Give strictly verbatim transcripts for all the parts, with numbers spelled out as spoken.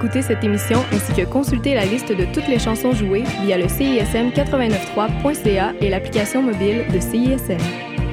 écouter cette émission ainsi que consulter la liste de toutes les chansons jouées via le C I S M quatre-vingt-neuf point trois point C A et l'application mobile de C I S M.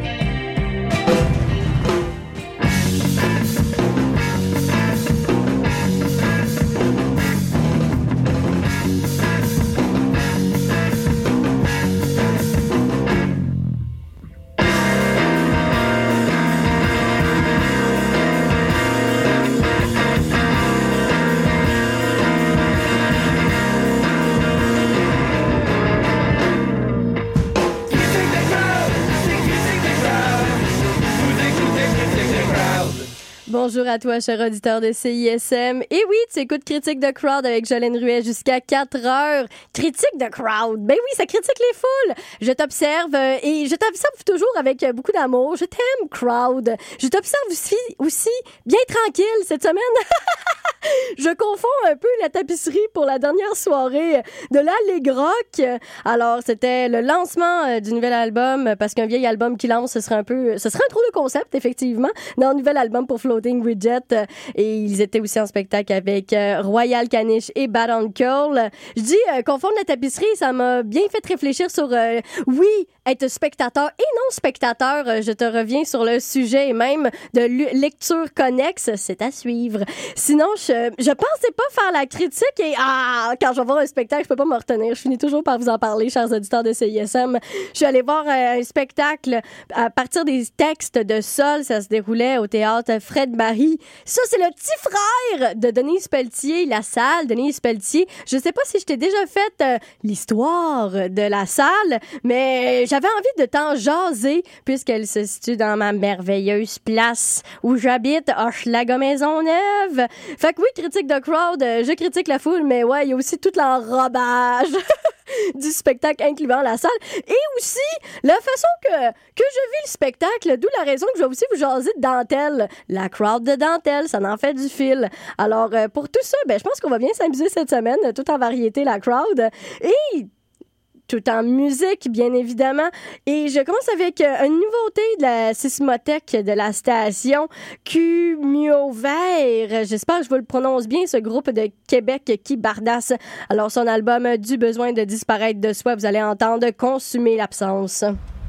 Bonjour à toi, cher auditeur de C I S M. Et oui, tu écoutes Critique de Crowd avec Jolene Ruet jusqu'à quatre heures. Critique de Crowd. Ben oui, ça critique les foules. Je t'observe euh, et je t'observe toujours avec euh, beaucoup d'amour. Je t'aime, Crowd. Je t'observe aussi, aussi bien tranquille cette semaine. Je confonds un peu la tapisserie pour la dernière soirée de l'Allegrock. Alors, c'était le lancement euh, du nouvel album, parce qu'un vieil album qui lance, ce serait un peu, ce serait un drôle de concept, effectivement, dans un nouvel album pour Floating Widget. Et ils étaient aussi en spectacle avec euh, Royal Caniche et Bad on Curl. Je dis euh, confondre la tapisserie, ça m'a bien fait réfléchir sur, euh, oui, être spectateur et non spectateur. Je te reviens sur le sujet et même de lecture connexe, c'est à suivre. Sinon, je, je pensais pas faire la critique et ah, quand je vais voir un spectacle, je peux pas me retenir. Je finis toujours par vous en parler, chers auditeurs de C I S M. Je suis allée voir euh, un spectacle à partir des textes de Sol. Ça se déroulait au théâtre Fred Marie. Ça, c'est le petit frère de Denise Pelletier, la salle Denise Pelletier. Je sais pas si je t'ai déjà fait euh, l'histoire de la salle, mais j'avais envie de t'en jaser puisqu'elle se situe dans ma merveilleuse place où j'habite, Hochelaga Maisonneuve. Fait que oui, critique de Crowd, euh, je critique la foule, mais ouais, il y a aussi tout l'enrobage du spectacle incluant la salle et aussi la façon que, que je vis le spectacle, d'où la raison que je vais aussi vous jaser de dentelle. La crowd de dentelle, ça en fait du fil. Alors, euh, pour tout ça, ben, je pense qu'on va bien s'amuser cette semaine, tout en variété, la crowd. Et tout en musique, bien évidemment. Et je commence avec euh, une nouveauté de la sismothèque de la station Cumio Vert. J'espère que je vous le prononce bien, ce groupe de Québec qui bardasse. Alors, son album Du besoin de disparaître de soi, vous allez entendre Consumer l'absence.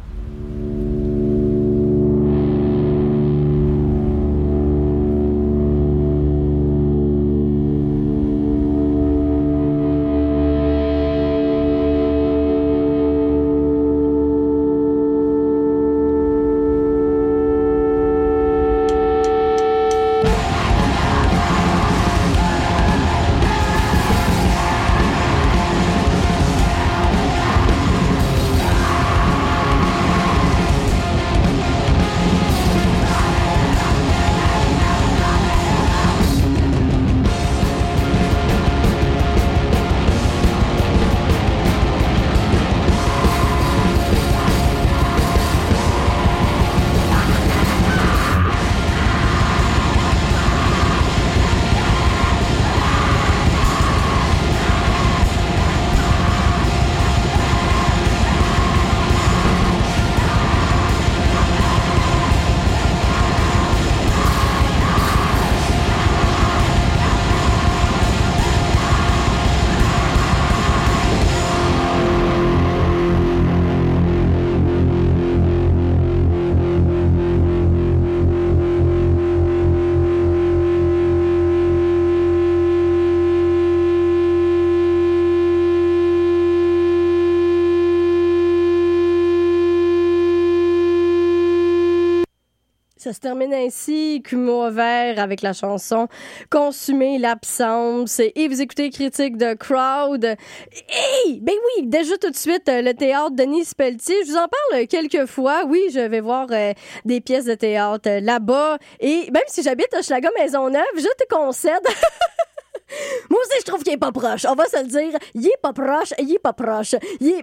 Ça se termine ainsi, Cumio Vert avec la chanson Consumer l'absence. Et vous écoutez Critique de Crowd. Hey! Ben oui, déjà tout de suite, le théâtre Denise Pelletier. Je vous en parle quelques fois. Oui, je vais voir euh, des pièces de théâtre euh, là-bas. Et même si j'habite à Hochelaga Maisonneuve, je te concède... Moi aussi, je trouve qu'il est pas proche. On va se le dire. Il est pas proche, il est pas proche. Il est...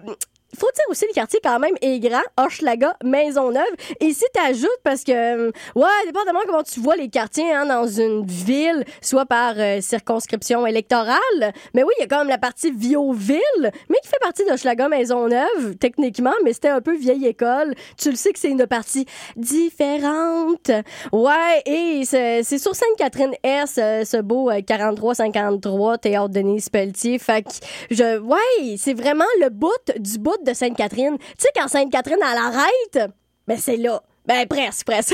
faut dire aussi, le quartier quand même est grand, Hochelaga, Maisonneuve. Et si t'ajoutes, parce que, ouais, dépendamment comment tu vois les quartiers hein, dans une ville, soit par euh, circonscription électorale, mais oui, il y a quand même la partie Viauville, mais qui fait partie d'Hochelaga, Maisonneuve, techniquement, mais c'était un peu vieille école. Tu le sais que c'est une partie différente. Ouais, et c'est, c'est sur Sainte-Catherine-Est, ce, ce beau euh, quarante-trois cinquante-trois, Théâtre Denise Pelletier. Fait que, je, ouais, c'est vraiment le bout du bout de Sainte-Catherine. Tu sais, quand Sainte-Catherine, elle arrête, ben c'est là. Ben presque, presque.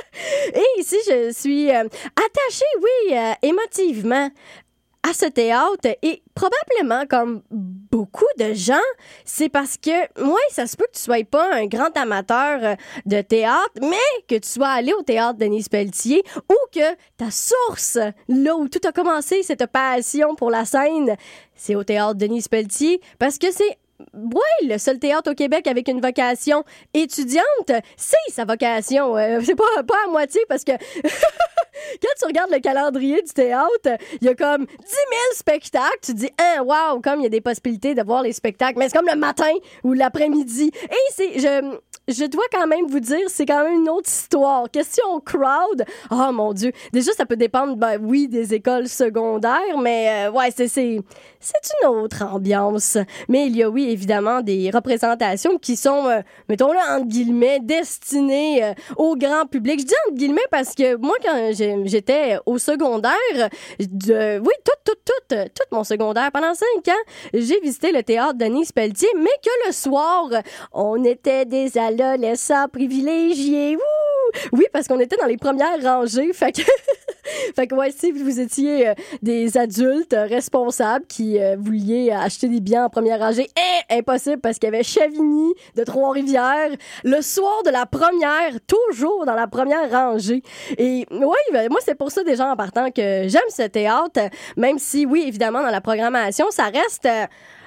Et ici, je suis euh, attachée, oui, euh, émotivement à ce théâtre et probablement comme beaucoup de gens, c'est parce que moi, ça se peut que tu sois pas un grand amateur de théâtre, mais que tu sois allé au théâtre Denise Pelletier ou que ta source, là où tout a commencé, cette passion pour la scène, c'est au théâtre Denise Pelletier parce que c'est ouais, le seul théâtre au Québec avec une vocation étudiante, c'est sa vocation. Euh, c'est pas, pas à moitié parce que quand tu regardes le calendrier du théâtre, il y a comme dix mille spectacles. Tu te dis, hein, wow, comme il y a des possibilités de voir les spectacles. Mais c'est comme le matin ou l'après-midi. Et c'est, je, je dois quand même vous dire, c'est quand même une autre histoire. Question crowd. Oh mon Dieu. Déjà, ça peut dépendre, ben oui, des écoles secondaires, mais euh, ouais, c'est, c'est, c'est une autre ambiance. Mais il y a, oui, évidemment, des représentations qui sont, euh, mettons-le, entre guillemets, destinées euh, au grand public. Je dis entre guillemets parce que moi, quand j'ai, j'étais au secondaire, de, oui, tout, tout, tout, tout mon secondaire, pendant cinq ans, j'ai visité le théâtre Denise Pelletier, mais que le soir, on était des adolescents privilégiés. Wouh! Oui, parce qu'on était dans les premières rangées. Fait que, fait que ouais, si vous étiez euh, des adultes euh, responsables qui euh, vouliez acheter des billets en première rangée, eh, impossible parce qu'il y avait Chavigny de Trois-Rivières le soir de la première, toujours dans la première rangée. Et oui, ben, moi, c'est pour ça déjà en partant que j'aime ce théâtre, même si, oui, évidemment, dans la programmation, ça reste... Euh,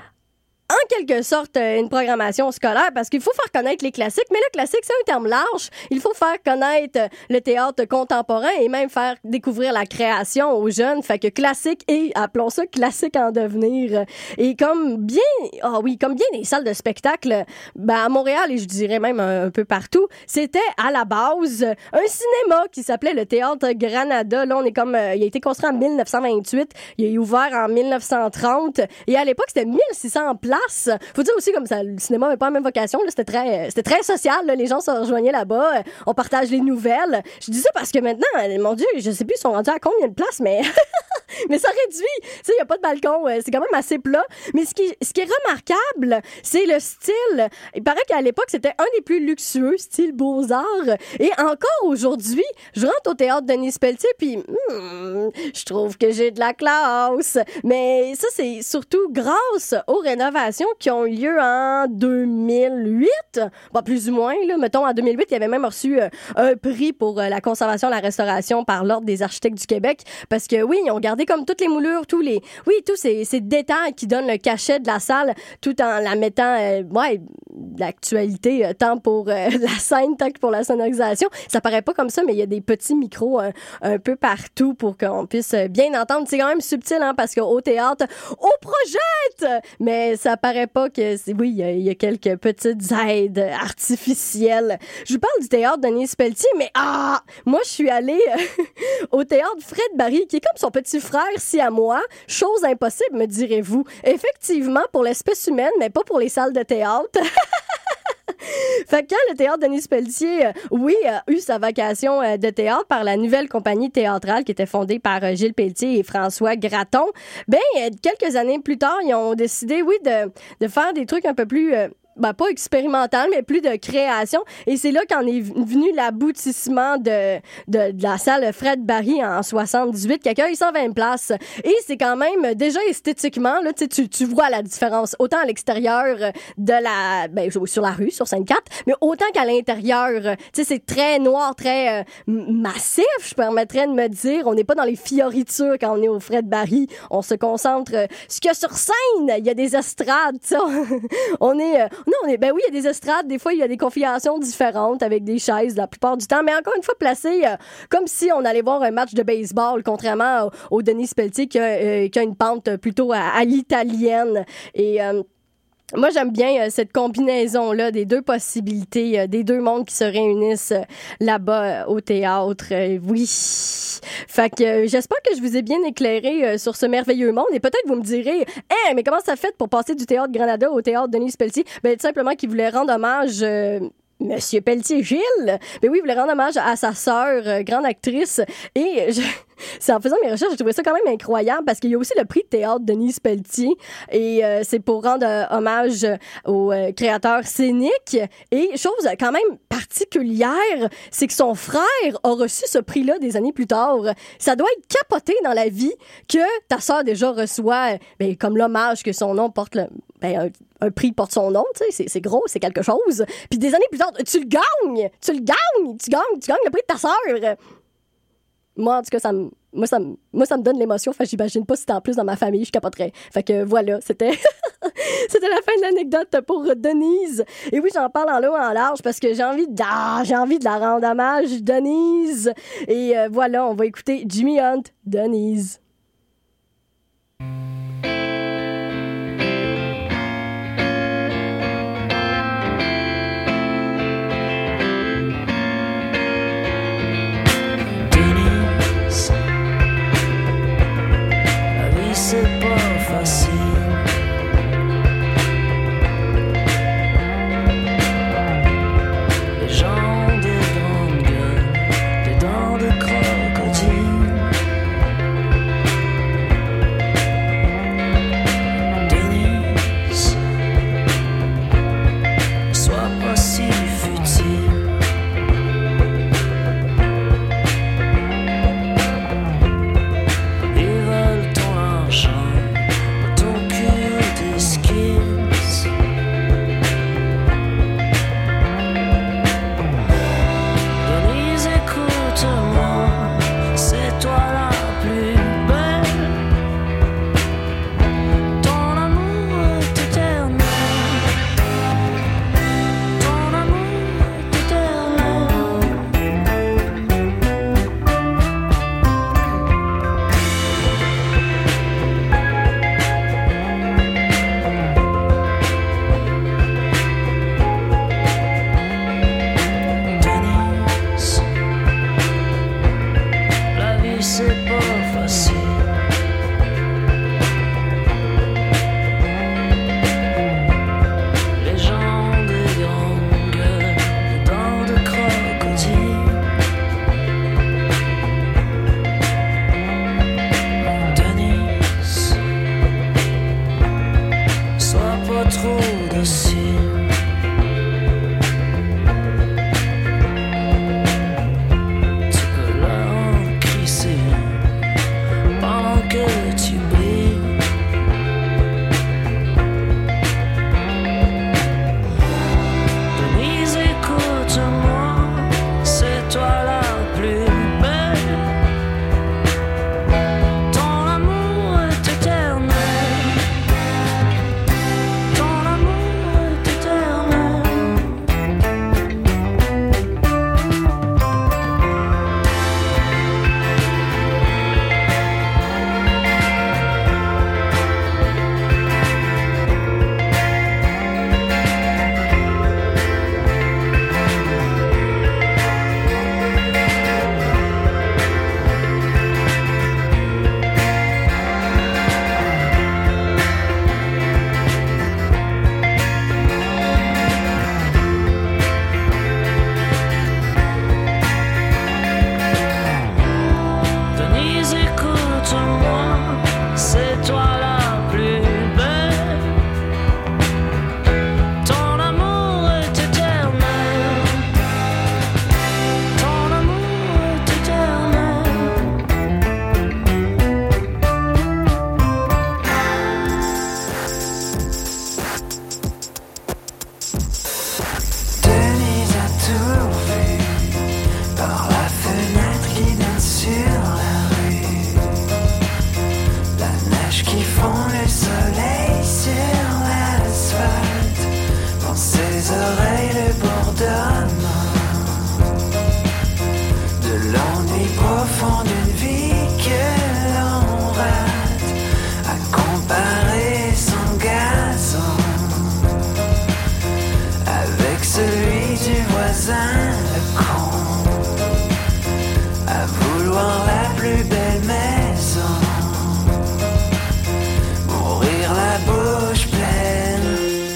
en quelque sorte euh, une programmation scolaire parce qu'il faut faire connaître les classiques, mais le classique, c'est un terme large. Il faut faire connaître le théâtre contemporain et même faire découvrir la création aux jeunes. Fait que classique et, appelons ça classique en devenir. Et comme bien, ah oh oui, comme bien les salles de spectacle, ben à Montréal et je dirais même un, un peu partout, c'était à la base un cinéma qui s'appelait le Théâtre Granada. Là, on est comme, euh, il a été construit en dix-neuf cent vingt-huit, il est ouvert en dix-neuf cent trente et à l'époque, c'était mille six cents places. Faut dire aussi comme ça, le cinéma n'avait pas la même vocation. Là, c'était très, c'était très social. Là, les gens se rejoignaient là-bas. Euh, on partage les nouvelles. Je dis ça parce que maintenant, mon Dieu, je sais plus, ils sont rendus à combien de places, mais mais ça réduit. Tu sais, il y a pas de balcon. Euh, c'est quand même assez plat. Mais ce qui, ce qui est remarquable, c'est le style. Il paraît qu'à l'époque, c'était un des plus luxueux, style Beaux-Arts. Et encore aujourd'hui, je rentre au théâtre Denise Pelletier, puis hmm, je trouve que j'ai de la classe. Mais ça, c'est surtout grâce aux rénovations qui ont eu lieu en deux mille huit. Bon, plus ou moins, là. Mettons, en deux mille huit, il y avait même reçu euh, un prix pour euh, la conservation et la restauration par l'Ordre des architectes du Québec. Parce que, oui, ils ont gardé comme toutes les moulures, tous les, oui, tous ces, ces détails qui donnent le cachet de la salle, tout en la mettant, euh, ouais, l'actualité, euh, tant pour euh, la scène, tant que pour la sonorisation. Ça paraît pas comme ça, mais il y a des petits micros euh, un peu partout pour qu'on puisse bien entendre. C'est quand même subtil, hein, parce qu'au théâtre, on projette! Mais ça paraît pas que c'est, oui, il y, y a quelques petites aides artificielles. Je vous parle du théâtre Denise Pelletier, mais ah, moi je suis allée euh, au théâtre Fred Barry, qui est comme son petit frère si à moi. Chose impossible, me direz-vous. Effectivement, pour l'espèce humaine, mais pas pour les salles de théâtre. Fait que quand le théâtre Denise Pelletier, euh, oui, a eu sa vocation euh, de théâtre par la nouvelle compagnie théâtrale qui était fondée par euh, Gilles Pelletier et François Gratton, ben, euh, quelques années plus tard, ils ont décidé, oui, de, de faire des trucs un peu plus... Euh, ben, pas expérimental, mais plus de création. Et c'est là qu'en est venu l'aboutissement de, de, de la salle Fred Barry en soixante-dix-huit, qui accueille cent vingt places. Et c'est quand même, déjà esthétiquement, là, tu, tu vois la différence, autant à l'extérieur de la, ben, sur la rue, sur Sainte-Cat, mais autant qu'à l'intérieur. Tu sais, c'est très noir, très euh, massif, je permettrais de me dire. On n'est pas dans les fioritures quand on est au Fred Barry. On se concentre euh, ce qu'il y a sur scène. Il y a des estrades, tu sais. On est... Euh, Non, on est, ben oui, il y a des estrades. Des fois, il y a des configurations différentes avec des chaises la plupart du temps. Mais encore une fois, placées euh, comme si on allait voir un match de baseball, contrairement au, au Denise Pelletier qui a, euh, qui a une pente plutôt à, à l'italienne. Et... Euh, Moi, j'aime bien euh, cette combinaison-là des deux possibilités, euh, des deux mondes qui se réunissent euh, là-bas euh, au théâtre. Euh, oui. Fait que euh, j'espère que je vous ai bien éclairé euh, sur ce merveilleux monde. Et peut-être vous me direz, « Hey, mais comment ça fait pour passer du théâtre Granada au théâtre Denise Pelletier? » Ben, tout simplement qu'il voulait rendre hommage... Euh, Monsieur Pelletier-Gilles, ben oui, il voulait rendre hommage à sa sœur, euh, grande actrice. Et je, c'est en faisant mes recherches, j'ai trouvé ça quand même incroyable parce qu'il y a aussi le prix de théâtre Denise Pelletier. Et euh, c'est pour rendre euh, hommage au euh, créateur scénique. Et chose quand même particulière, c'est que son frère a reçu ce prix-là des années plus tard. Ça doit être capoté dans la vie que ta sœur déjà reçoit, ben, comme l'hommage que son nom porte, le, ben, un, un prix porte son nom, tu sais, c'est, c'est gros, c'est quelque chose. Puis des années plus tard, tu le gagnes! Tu le gagnes! Tu gagnes, tu gagnes le prix de ta sœur! Moi, en tout cas, ça me, moi, ça me, moi, ça me donne l'émotion. Fait que j'imagine pas si c'était en plus dans ma famille, je capoterais. Fait que voilà, c'était, c'était la fin de l'anecdote pour Denise. Et oui, j'en parle en long, en large parce que j'ai envie de, ah, j'ai envie de la rendre hommage, Denise. Et euh, voilà, on va écouter Jimmy Hunt, Denise. C'est pas facile. Les gens ont des grandes gueules, des dents de crocodile. Denise, sois pas si futile. Comparer son gazon du voisin, le con, à vouloir la plus belle maison, mourir la bouche pleine.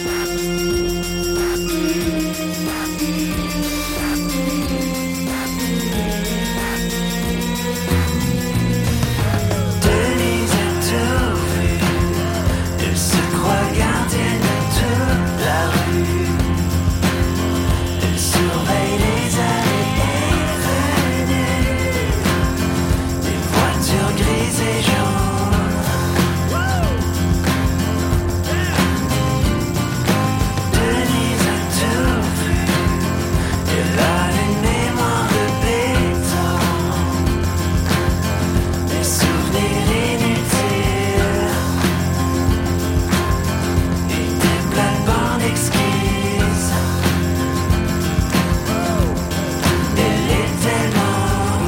Denise a tout vu, elle se croit gardienne de toute la rue. Elle surveille les allées et venues, des voitures grises et jaunes. Denise a tout vu, elle a une mémoire de béton, des souvenirs inutiles et des plates-bandes exquises. Elle est tellement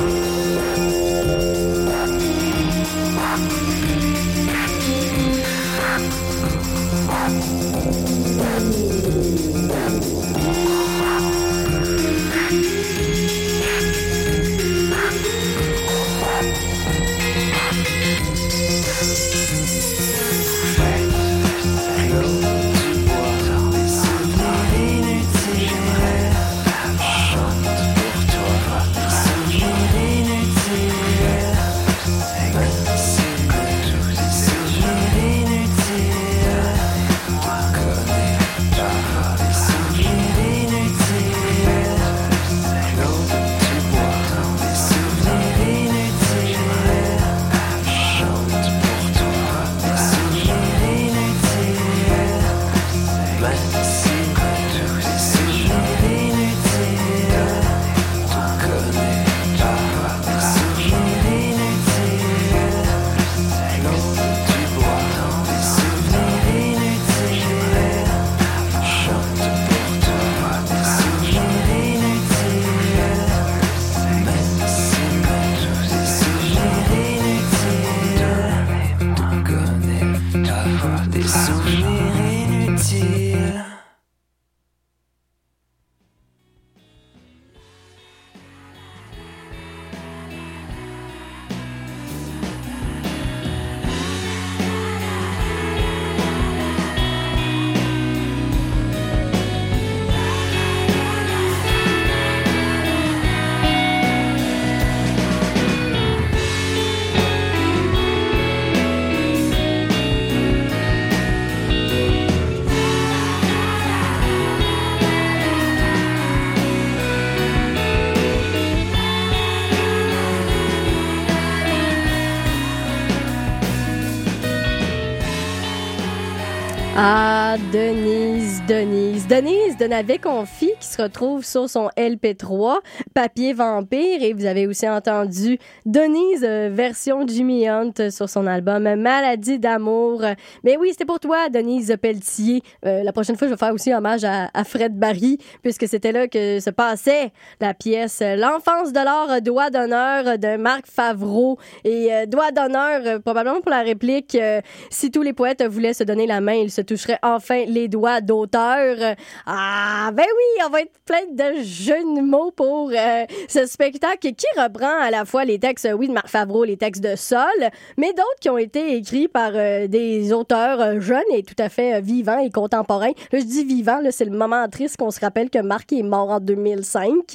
des souvenirs inutiles. Ah, Denise, Denise. Denise de Navet Confi qui se retrouve sur son L P trois, Papier Vampire. Et vous avez aussi entendu Denise, euh, version Jimmy Hunt sur son album Maladie d'amour. Mais oui, c'était pour toi, Denise Pelletier. Euh, la prochaine fois, je vais faire aussi hommage à, à Fred Barry, puisque c'était là que se passait la pièce L'enfance de l'or, doigt d'honneur de Marc Favreau. Et euh, doigt d'honneur, euh, probablement pour la réplique, euh, si tous les poètes voulaient se donner la main, ils se toucheraient enfin les doigts d'auteur. Ah, ben oui, on va être plein de jeux de mots pour euh, ce spectacle qui reprend à la fois les textes, oui, de Marc Favreau, les textes de Sol, mais d'autres qui ont été écrits par euh, des auteurs euh, jeunes et tout à fait euh, vivants et contemporains. Là, je dis vivants, là, c'est le moment triste qu'on se rappelle que Marc est mort en deux mille cinq.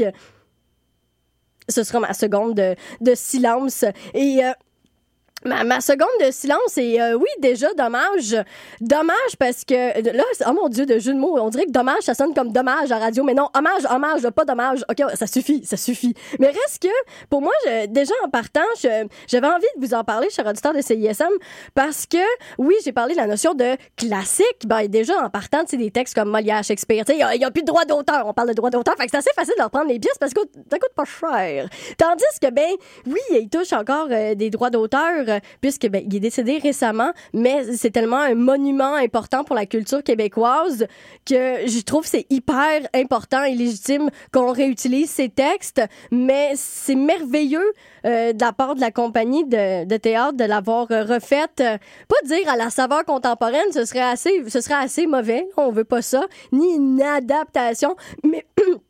Ce sera ma seconde de, de silence. Et... Euh, Ma, ma seconde de silence est, euh, oui, déjà, dommage. Dommage parce que, là, oh mon Dieu, de jeu de mots, on dirait que dommage, ça sonne comme dommage à radio, mais non, hommage, hommage, pas dommage. OK, ça suffit, ça suffit. Mais reste que, pour moi, je, déjà en partant, je, j'avais envie de vous en parler, cher auditeur de C I S M, parce que, oui, j'ai parlé de la notion de classique. Ben, déjà, en partant, tu sais, des textes comme Molière, Shakespeare, tu sais, il n'y a, a plus de droit d'auteur. On parle de droit d'auteur, fait que c'est assez facile de reprendre les pièces parce que ça coûte pas cher. Tandis que, ben, oui, il touche encore euh, des droits d'auteur, puisque ben, il est décédé récemment, mais c'est tellement un monument important pour la culture québécoise que je trouve que c'est hyper important et légitime qu'on réutilise ces textes, mais c'est merveilleux euh, de la part de la compagnie de, de théâtre de l'avoir refaite. Euh, pas dire à la saveur contemporaine, ce serait assez, ce serait assez mauvais, on veut pas ça, ni une adaptation, mais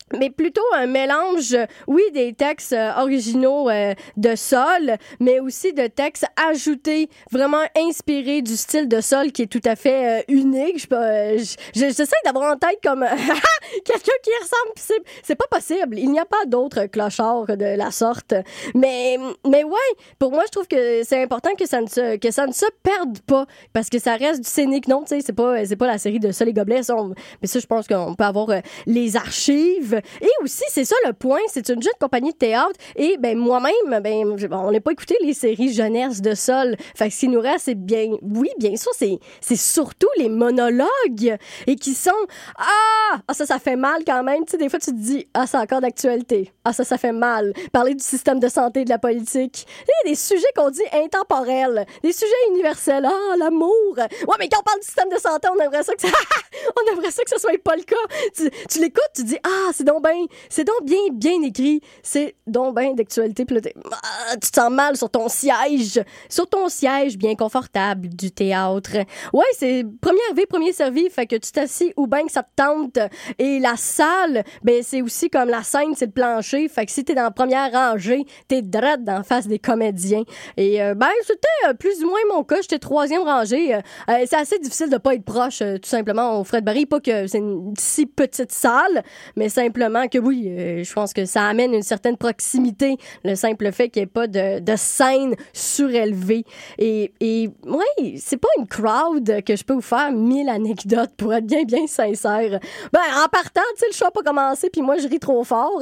mais plutôt un mélange, oui, des textes euh, originaux euh, de Sol, mais aussi de textes ajoutés, vraiment inspirés du style de Sol qui est tout à fait euh, unique. Je, euh, je, j'essaie d'avoir en tête comme quelqu'un qui y ressemble, pis c'est, c'est pas possible. Il n'y a pas d'autres clochards de la sorte. Mais, mais ouais, pour moi, je trouve que c'est important que ça ne se, que ça ne se perde pas, parce que ça reste du scénique. Non, tu sais, c'est pas, c'est pas la série de Sol et Gobelets. Ça, on, mais ça, je pense qu'on peut avoir euh, les archives. Et aussi, c'est ça le point, c'est une jeune compagnie de théâtre. Et ben moi-même, ben on n'a pas écouté les séries jeunesse de Sol. Fait que ce qui nous reste, c'est bien, oui, bien sûr, c'est, c'est surtout les monologues et qui sont ah, ah ça, ça fait mal quand même. Tu sais, des fois, tu te dis ah, c'est encore d'actualité. Ah, ça, ça fait mal. Parler du système de santé, de la politique. Il y a des sujets qu'on dit intemporels, des sujets universels. Ah, l'amour. Ouais, mais quand on parle du système de santé, on aimerait ça que ça, on aimerait ça que ce soit pas le cas. Tu, tu l'écoutes, tu dis ah, c'est donc ben, c'est donc bien, bien écrit. C'est donc ben d'actualité. Puis là, ah, tu te sens mal sur ton siège. Sur ton siège bien confortable du théâtre. Ouais, c'est premier arrivé, premier servi. Fait que tu t'assis ou bien que ça te tente. Et la salle, ben c'est aussi comme la scène, c'est le plancher. Fait que si t'es dans la première rangée, t'es drette d'en face des comédiens. Et euh, ben, c'était euh, plus ou moins mon cas. J'étais troisième rangée. Euh, c'est assez difficile de pas être proche, euh, tout simplement, au Fred Barry. Pas que c'est une si petite salle, mais simplement que oui, euh, je pense que ça amène une certaine proximité, le simple fait qu'il n'y ait pas de, de scène surélevée. Et, et ouais, c'est pas une crowd que je peux vous faire mille anecdotes pour être bien, bien sincère. Ben, en partant, tu sais, le show n'a pas commencé, puis moi, je ris trop fort.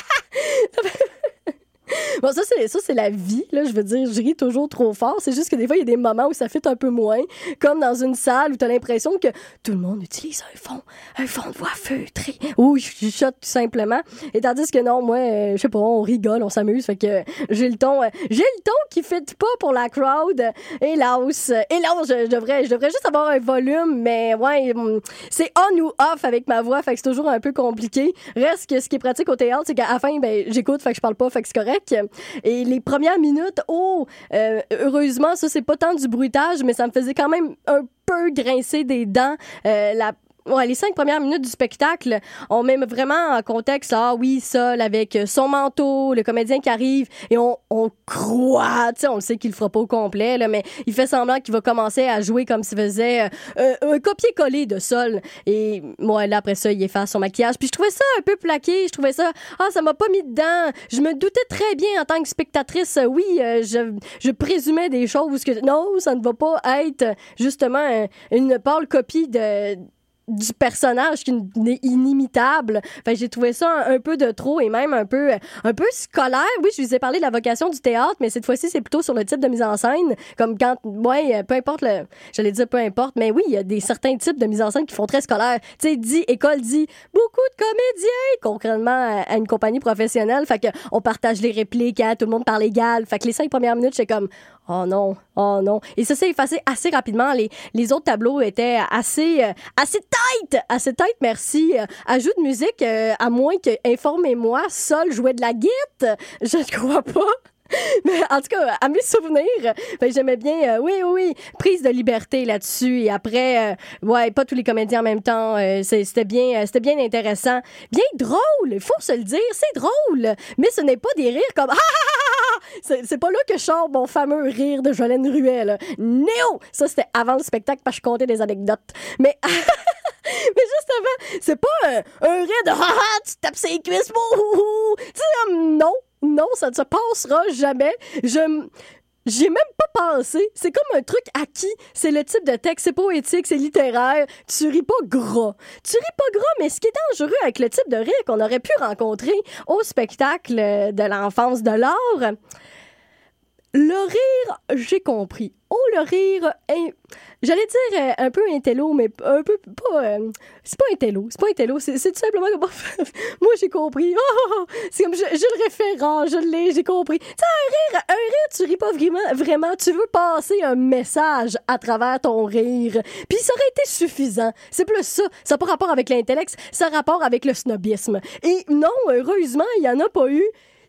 Bon, ça, c'est, ça, c'est la vie, là. Je veux dire, je ris toujours trop fort. C'est juste que des fois, il y a des moments où ça fait un peu moins. Comme dans une salle où t'as l'impression que tout le monde utilise un fond, un fond de voix feutré. Ou je chuchote tout simplement. Et tandis que non, moi, euh, je sais pas, on rigole, on s'amuse. Fait que j'ai le ton, euh, j'ai le ton qui fit pas pour la crowd. Et là, et là, je, je devrais, je devrais juste avoir un volume, mais ouais, c'est on ou off avec ma voix. Fait que c'est toujours un peu compliqué. Reste que ce qui est pratique au théâtre, c'est qu'à la fin, ben, j'écoute, fait que je parle pas, fait que c'est correct. Et les premières minutes, oh, euh, heureusement, ça, c'est pas tant du bruitage, mais ça me faisait quand même un peu grincer des dents. Euh, la Ouais, les cinq premières minutes du spectacle, on met vraiment en contexte, ah oui, Sol avec son manteau, le comédien qui arrive, et on, on croit, tu sais, on le sait qu'il le fera pas au complet, là, mais il fait semblant qu'il va commencer à jouer comme s'il faisait euh, un copier-coller de Sol. Et moi, là, après ça, il efface son maquillage. Puis je trouvais ça un peu plaqué, je trouvais ça, ah, ça m'a pas mis dedans. Je me doutais très bien en tant que spectatrice, oui, euh, je, je présumais des choses que, non, ça ne va pas être justement une pâle copie de du personnage qui est inimitable. Fait que j'ai trouvé ça un, un peu de trop et même un peu un peu scolaire. Oui, je vous ai parlé de la vocation du théâtre, mais cette fois-ci, c'est plutôt sur le type de mise en scène. Comme quand, ouais, peu importe le... J'allais dire peu importe, mais oui, il y a des certains types de mise en scène qui font très scolaire. Tu sais, dit, école dit, beaucoup de comédiens, concrètement à, à une compagnie professionnelle. Fait que on partage les répliques, hein, tout le monde parle égal. Fait que les cinq premières minutes, j'étais comme, oh non, oh non. Et ça s'est effacé assez rapidement. Les, les autres tableaux étaient assez, euh, assez tight, assez tight, merci. Euh, ajout de musique, euh, à moins que, informez-moi, Sol jouait de la guitare. Je ne crois pas. Mais en tout cas, à mes souvenirs, ben, j'aimais bien, euh, oui, oui, oui, prise de liberté là-dessus. Et après, euh, ouais, pas tous les comédiens en même temps. Euh, c'est, c'était bien, euh, c'était bien intéressant, bien drôle. Il faut se le dire, c'est drôle. Mais ce n'est pas des rires comme ah, ah, ah, ah! C'est, c'est pas là que je sors mon fameux rire de Jolene Ruel. Là. Néo, ça c'était avant le spectacle parce que je comptais des anecdotes. Mais mais justement, c'est pas un, un rire de ha ha, tu tapes ses cuisses, wouhou. Tu sais, um, non. Non, ça ne se passera jamais. Je J'ai même pas pensé. C'est comme un truc acquis. C'est le type de texte. C'est poétique, c'est littéraire. Tu ris pas gras. Tu ris pas gras, mais ce qui est dangereux avec le type de rire qu'on aurait pu rencontrer au spectacle de l'enfance de l'art, le rire, j'ai compris. Oh, le rire, hein, j'allais dire euh, un peu intello, mais un peu pas. Euh, c'est pas intello, c'est pas intello, c'est, c'est tout simplement comme. Moi, j'ai compris. Oh, c'est comme, j'ai le référent, je l'ai, j'ai compris. Tu sais, un rire, un rire, tu ris pas vraiment, vraiment. Tu veux passer un message à travers ton rire. Puis ça aurait été suffisant. C'est plus ça. Ça n'a pas rapport avec l'intellect, ça a rapport avec le snobisme. Et non, heureusement, il y en a pas eu.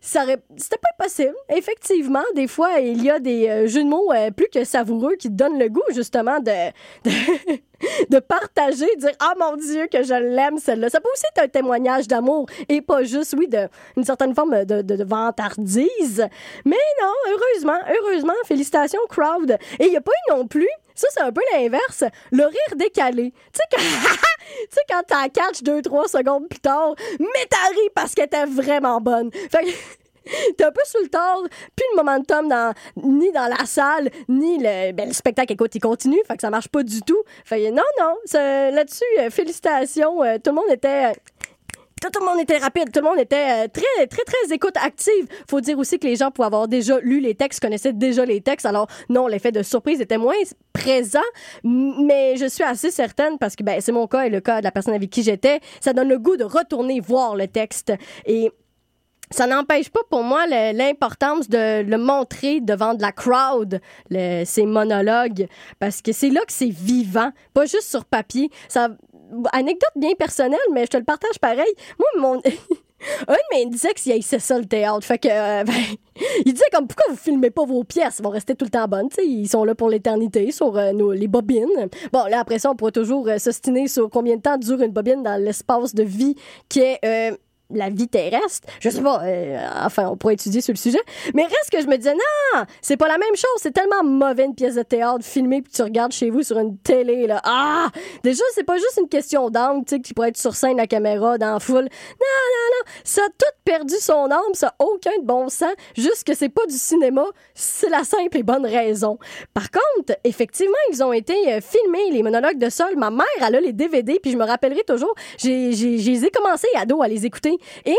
ça aurait, c'était pas impossible. Effectivement, des fois, il y a des euh, jeux de mots euh, plus que savoureux qui donnent le goût, justement, de... de de partager, de dire « Ah, mon Dieu, que je l'aime, celle-là ». Ça peut aussi être un témoignage d'amour et pas juste, oui, d'une certaine forme de, de, de vantardise. Mais non, heureusement, heureusement, félicitations, crowd. Et il n'y a pas eu non plus, ça, c'est un peu l'inverse, le rire décalé. Tu sais, quand, tu sais, quand t'as catch deux, trois secondes plus tard, mais t'as ri parce qu'elle était vraiment bonne. Fait que... T'es un peu sous le tard, plus le momentum dans, ni dans la salle, ni le, ben, le spectacle, écoute, il continue, fait que ça marche pas du tout. Fait que non, non, ça, là-dessus, euh, félicitations, euh, tout le monde était... Euh, tout, tout le monde était rapide, tout le monde était euh, très, très, très écoute active. Faut dire aussi que les gens pouvaient avoir déjà lu les textes, connaissaient déjà les textes, alors non, l'effet de surprise était moins présent, mais je suis assez certaine, parce que ben, c'est mon cas et le cas de la personne avec qui j'étais, ça donne le goût de retourner voir le texte. Et ça n'empêche pas pour moi le, l'importance de le montrer devant de la crowd, le, ces monologues, parce que c'est là que c'est vivant, pas juste sur papier. Ça, anecdote bien personnelle, mais je te le partage pareil. Moi, mon... un de mes ex, il haïssait ça, le théâtre. Fait que, euh, ben, il disait comme, pourquoi vous filmez pas vos pièces? Elles vont rester tout le temps bonnes, tu sais. Ils sont là pour l'éternité, sur euh, nos, les bobines. Bon, là, après ça, on pourra toujours euh, s'ostiner sur combien de temps dure une bobine dans l'espace de vie qui est... Euh, la vie terrestre. Je sais pas, euh, enfin, on pourrait étudier sur le sujet. Mais reste que je me disais, non, c'est pas la même chose. C'est tellement mauvais une pièce de théâtre filmée puis tu regardes chez vous sur une télé, là. Ah! Déjà, c'est pas juste une question d'angle, tu sais, qui pourrait être sur scène, la caméra, dans la foule. Non, non, non. Ça a tout perdu son âme. Ça a aucun de bon sens. Juste que c'est pas du cinéma. C'est la simple et bonne raison. Par contre, effectivement, ils ont été euh, filmés, les monologues de Sol. Ma mère, elle a les D V D puis je me rappellerai toujours. J'ai, j'ai, j'ai commencé, ado, à les écouter. Et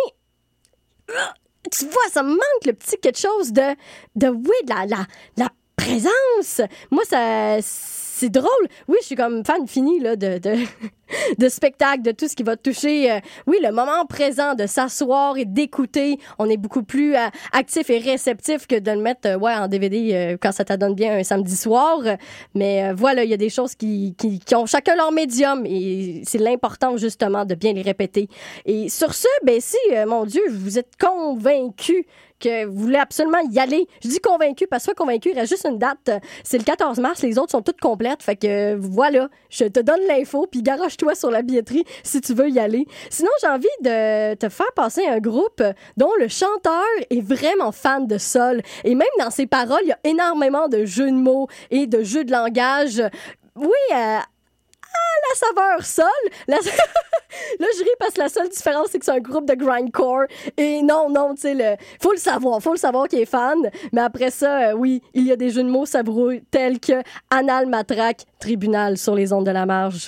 tu vois, ça me manque le petit quelque chose de, de oui, de la, la, la présence. Moi, ça, c'est drôle. Oui, je suis comme fan fini là, de, de, de spectacle, de tout ce qui va toucher, euh, oui, le moment présent, de s'asseoir et d'écouter. On est beaucoup plus euh, actif et réceptif que de le mettre euh, ouais, en D V D euh, quand ça t'adonne bien un samedi soir. Mais euh, voilà, il y a des choses qui, qui, qui ont chacun leur médium et c'est l'important justement de bien les répéter. Et sur ce, ben si, euh, mon Dieu, vous êtes convaincus que vous voulez absolument y aller. Je dis convaincu parce que soit convaincu, il reste juste une date. C'est le quatorze mars, les autres sont toutes complètes. Fait que voilà, je te donne l'info puis garoche-toi sur la billetterie si tu veux y aller. Sinon, j'ai envie de te faire passer un groupe dont le chanteur est vraiment fan de Sol. Et même dans ses paroles, il y a énormément de jeux de mots et de jeux de langage. Oui, euh, la saveur Sol. La... Là, je ris parce que la seule différence, c'est que c'est un groupe de grindcore. Et non, non, tu sais, le... faut le savoir. Faut le savoir qu'il est fan. Mais après ça, euh, oui, il y a des jeux de mots savoureux tels que Anal Matraque, Tribunal sur les ondes de la marge.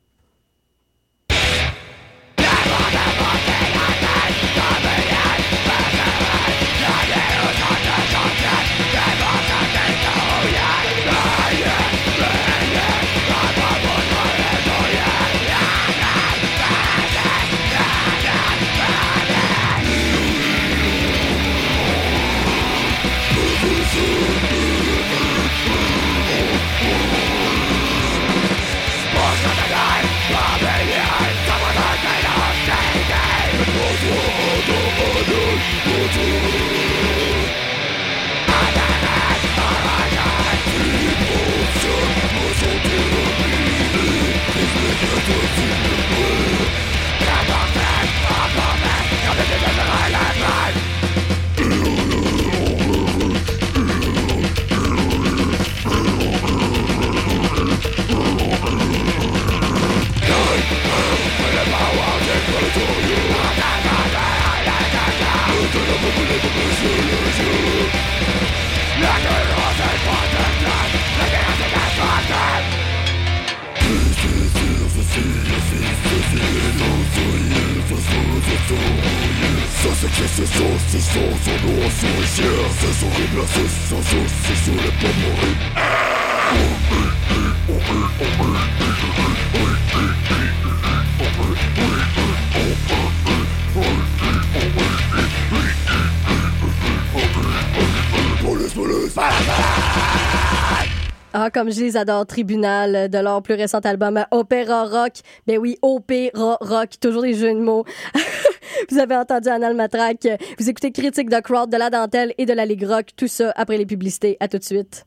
Ah, comme je les adore, Tribunal, de leur plus récent album Opéra Rock. Ben oui, Opéra Rock, toujours des jeux de mots. Vous avez entendu Anal Matraque. Vous écoutez Critique de Crowd, de la dentelle et de la Ligue Rock. Tout ça après les publicités. À tout de suite.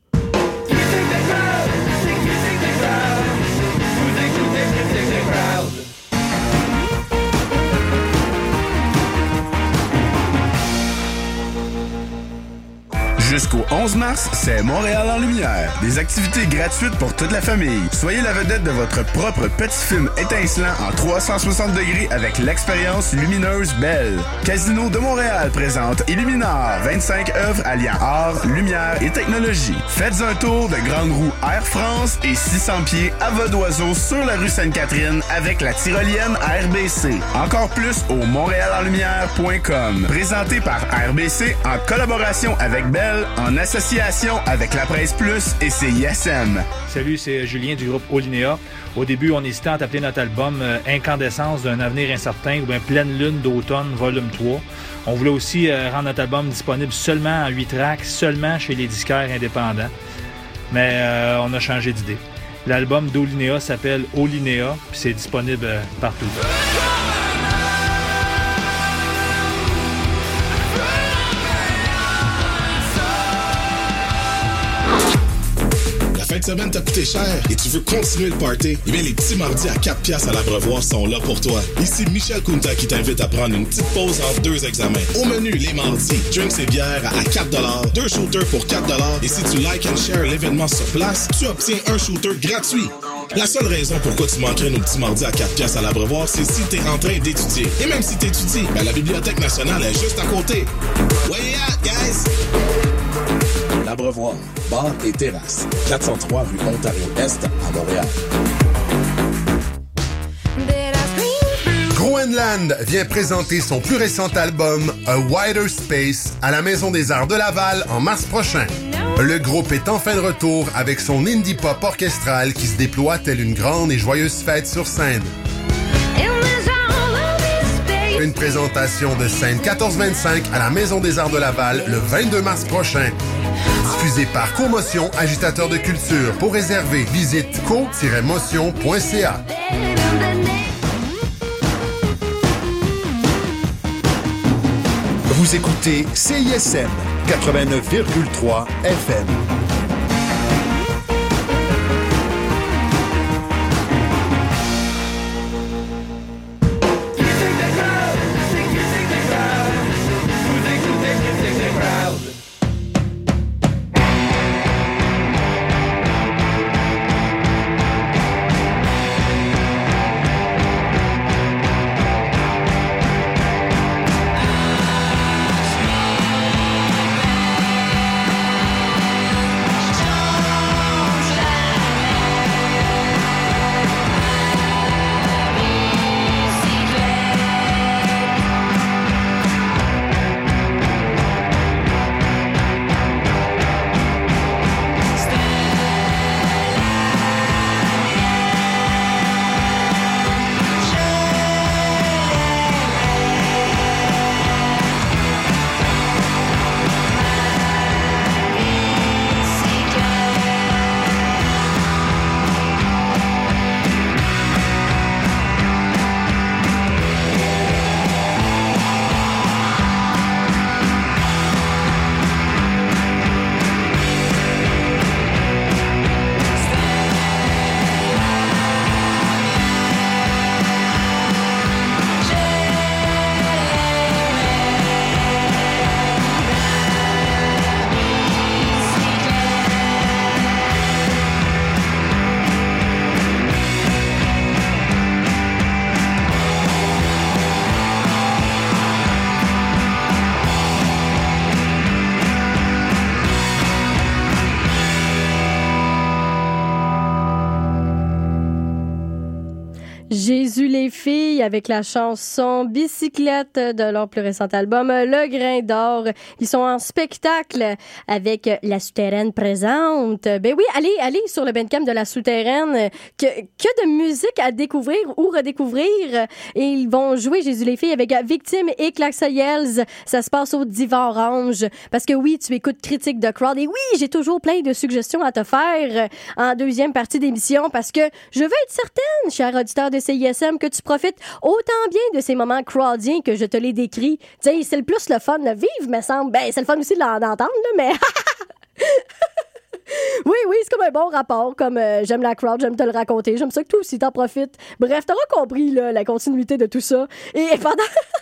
Jusqu'au onze mars, c'est Montréal en lumière. Des activités gratuites pour toute la famille. Soyez la vedette de votre propre petit film étincelant en trois cent soixante degrés avec l'expérience lumineuse Belle. Casino de Montréal présente Illuminar, vingt-cinq œuvres alliant art, lumière et technologie. Faites un tour de Grande Roue Air France et six cents pieds à vol d'oiseau sur la rue Sainte-Catherine avec la tyrolienne R B C. Encore plus au montréal en lumière point com. Présenté par R B C en collaboration avec Belle, en association avec La Presse Plus et C I S M. Salut, c'est Julien du groupe Olinéa. Au début, on hésitait à appeler notre album euh, Incandescence d'un avenir incertain ou bien Pleine Lune d'automne, volume trois. On voulait aussi euh, rendre notre album disponible seulement en huit tracks, seulement chez les disquaires indépendants. Mais euh, on a changé d'idée. L'album d'Olinéa s'appelle Olinéa, puis c'est disponible euh, partout. Cette semaine t'a coûté cher et tu veux continuer le party? Eh bien, les petits mardis à quatre piastres à l'Abreuvoir sont là pour toi. Ici Michel Kunta qui t'invite à prendre une petite pause entre deux examens. Au menu, les mardis, drinks et bières à quatre dollars, deux shooters pour quatre dollars et si tu like and share l'événement sur place, tu obtiens un shooter gratuit. La seule raison pourquoi tu manquerais nos petits mardis à quatre piastres à l'Abreuvoir, c'est si t'es en train d'étudier. Et même si t'étudies, ben la Bibliothèque nationale est juste à côté. Where you at, guys? L'Abreuvoir, bar et terrasse, quatre cent trois rue Ontario-Est à Montréal. Groenland vient présenter son plus récent album A Wider Space à la Maison des Arts de Laval en mars prochain. Le groupe est enfin de retour avec son indie pop orchestral qui se déploie telle une grande et joyeuse fête sur scène. Une présentation de scène quatorze vingt-cinq à la Maison des Arts de Laval le vingt-deux mars prochain. Diffusé par Comotion, agitateur de culture. Pour réserver, visite co tiret motion point c a. Vous écoutez C I S M quatre-vingt-neuf virgule trois F M. Jésus les filles avec la chanson Bicyclette de leur plus récent album Le Grain d'Or. Ils sont en spectacle avec La Souterraine présente. Ben oui, allez, allez sur le Bandcamp de La Souterraine. Que, que de musique à découvrir ou redécouvrir. Et ils vont jouer Jésus les filles avec Victime et Klaxoyels. Ça se passe au Divan Orange. Parce que oui, tu écoutes Critique de Crowd. Et oui, j'ai toujours plein de suggestions à te faire en deuxième partie d'émission parce que je veux être certaine, cher auditeur de C I S M, que tu profites autant bien de ces moments crowdiens que je te les décris. Tu sais, c'est le plus le fun de vivre, me semble. Ben, c'est le fun aussi de l'en- d'entendre, là, mais... Oui, oui, c'est comme un bon rapport, comme euh, j'aime la crowd, j'aime te le raconter, j'aime ça que toi aussi t'en profites. Bref, t'auras compris, là, la continuité de tout ça. Et pendant...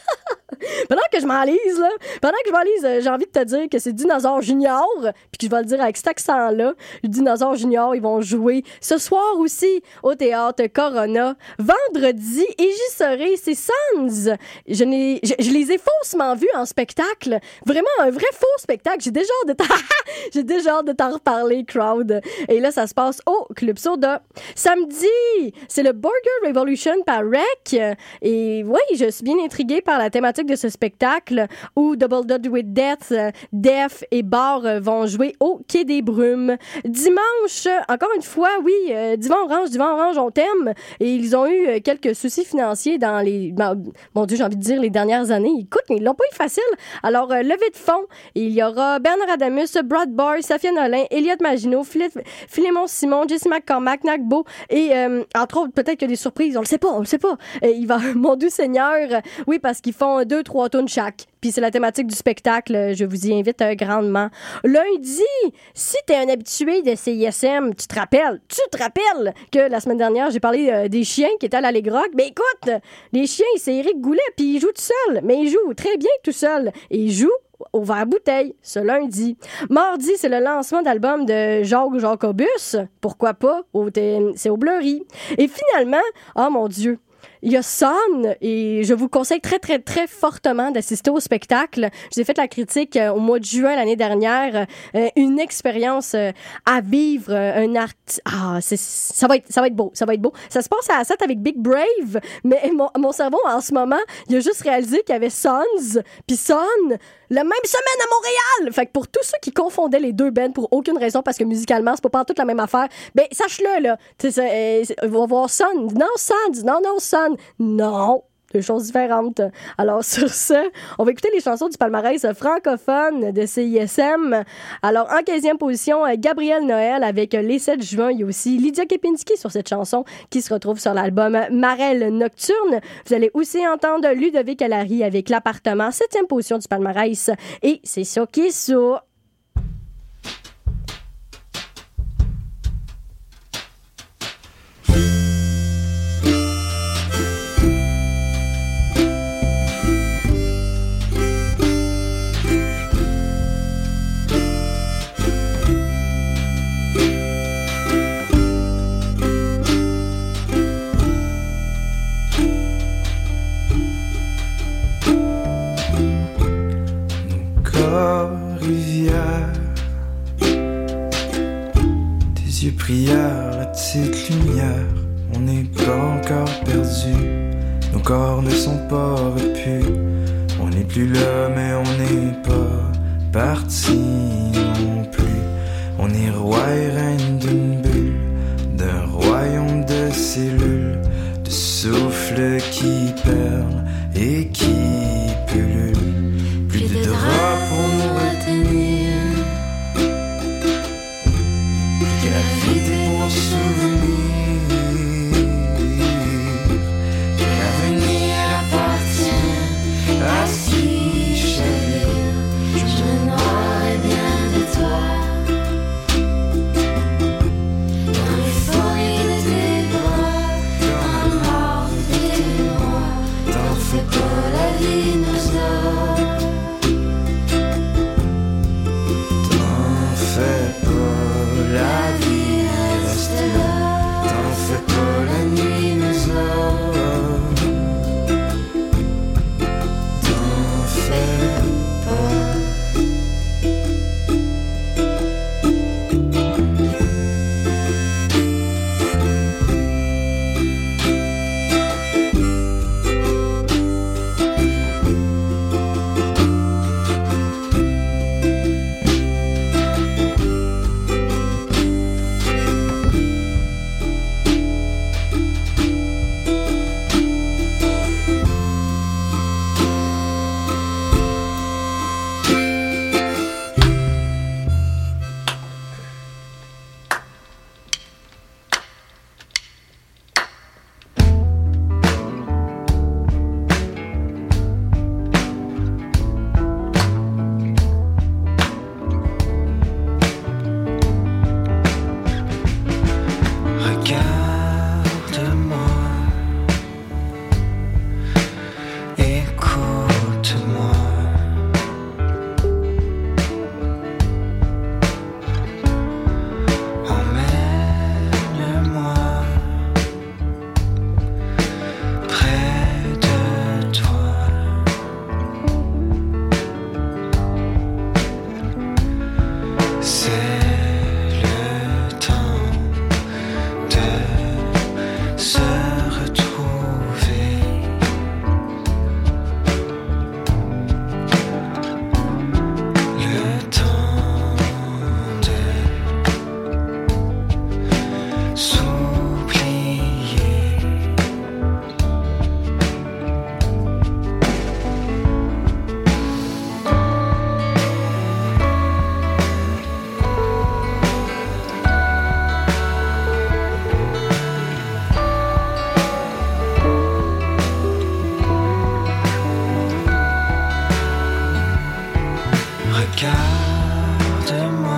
pendant que je m'enlise, là, pendant que je m'enlise, euh, j'ai envie de te dire que c'est Dinosaure Junior, puis que je vais le dire avec cet accent-là, le Dinosaure Junior, ils vont jouer ce soir aussi au Théâtre Corona. Vendredi, et j'y serai, c'est Sons. Je, n'ai, je, je les ai faussement vus en spectacle. Vraiment, un vrai faux spectacle. J'ai déjà hâte de t'en, j'ai déjà hâte de t'en reparler, crowd. Et là, ça se passe au Club Soda. Samedi, c'est le Burger Revolution par Rec. Et oui, je suis bien intriguée par la thématique de ce spectacle où Double Dutch with Death, Def et Bar vont jouer au Quai des Brumes. Dimanche, encore une fois, oui, euh, Divan Orange, Divan Orange, on t'aime. Et ils ont eu quelques soucis financiers dans les, ben, mon Dieu, j'ai envie de dire les dernières années. Écoute, ils l'ont pas eu facile. Alors, euh, levée de fonds, il y aura Bernard Adamus, Brad Barr, Safia Nolin, Elliot Maginot, Philippe, Philémon Simon, Jesse McCormack, Nagbo et, euh, entre autres, peut-être qu'il y a des surprises, on le sait pas, on le sait pas. Et il va, Mon Doux Seigneur, oui, parce qu'ils font deux, trois tonnes chaque. Puis c'est la thématique du spectacle, je vous y invite euh, grandement. Lundi, si t'es un habitué de C I S M, tu te rappelles, tu te rappelles que la semaine dernière, j'ai parlé euh, des chiens qui étaient à l'Allegrock. Ben écoute, les chiens, c'est Éric Goulet, puis il joue tout seul, mais il joue très bien tout seul. Et il joue au verre-bouteille, ce lundi. Mardi, c'est le lancement d'album de Jacques Jacobus. Pourquoi pas? Au, c'est au Bleury. Et finalement, oh mon Dieu, il y a Son, et je vous conseille très, très, très fortement d'assister au spectacle. Je vous ai fait la critique euh, au mois de juin l'année dernière. Euh, une expérience euh, à vivre, euh, un art... Ah, c'est, ça va être, ça va être beau, ça va être beau. Ça se passe à la sept avec Big Brave, mais mon, mon cerveau, en ce moment, il a juste réalisé qu'il y avait Sons, puis Son, la même semaine à Montréal! Fait que pour tous ceux qui confondaient les deux bands pour aucune raison, parce que musicalement, c'est pas partout la même affaire, ben, sache-le, là. Tu sais, euh, on va voir Son. Non, Sons. Non, non, Son. Non. Deux choses différentes. Alors, sur ce, on va écouter les chansons du palmarès francophone de C I S M. Alors, en quinzième position, Gabriel Noël avec Les sept juin. Il y a aussi Lydia Kepinski sur cette chanson qui se retrouve sur l'album Marelle Nocturne. Vous allez aussi entendre Ludovic Allary avec L'appartement, septième position du palmarès. Et c'est ça qui est ça. Rivière, tes yeux prières, la petite lumière. On n'est pas encore perdu, nos corps ne sont pas repus. On n'est plus là, mais on n'est pas parti non plus. On est roi et reine d'une bulle, d'un royaume de cellules, de souffle qui perle et qui pullule. Plus de draps pour nous retenir, plus que la vie des bons souvenirs, que l'avenir appartient à ce qui chavire. Je me noierai bien de toi, dans l'euphorie de tes bras, dans la mort de tes mois. T'en fais pas, la vie nous a. Fais pas, la vie reste là. T'en fais pas, la nuit nous a. T'en fais pas. Regarde-moi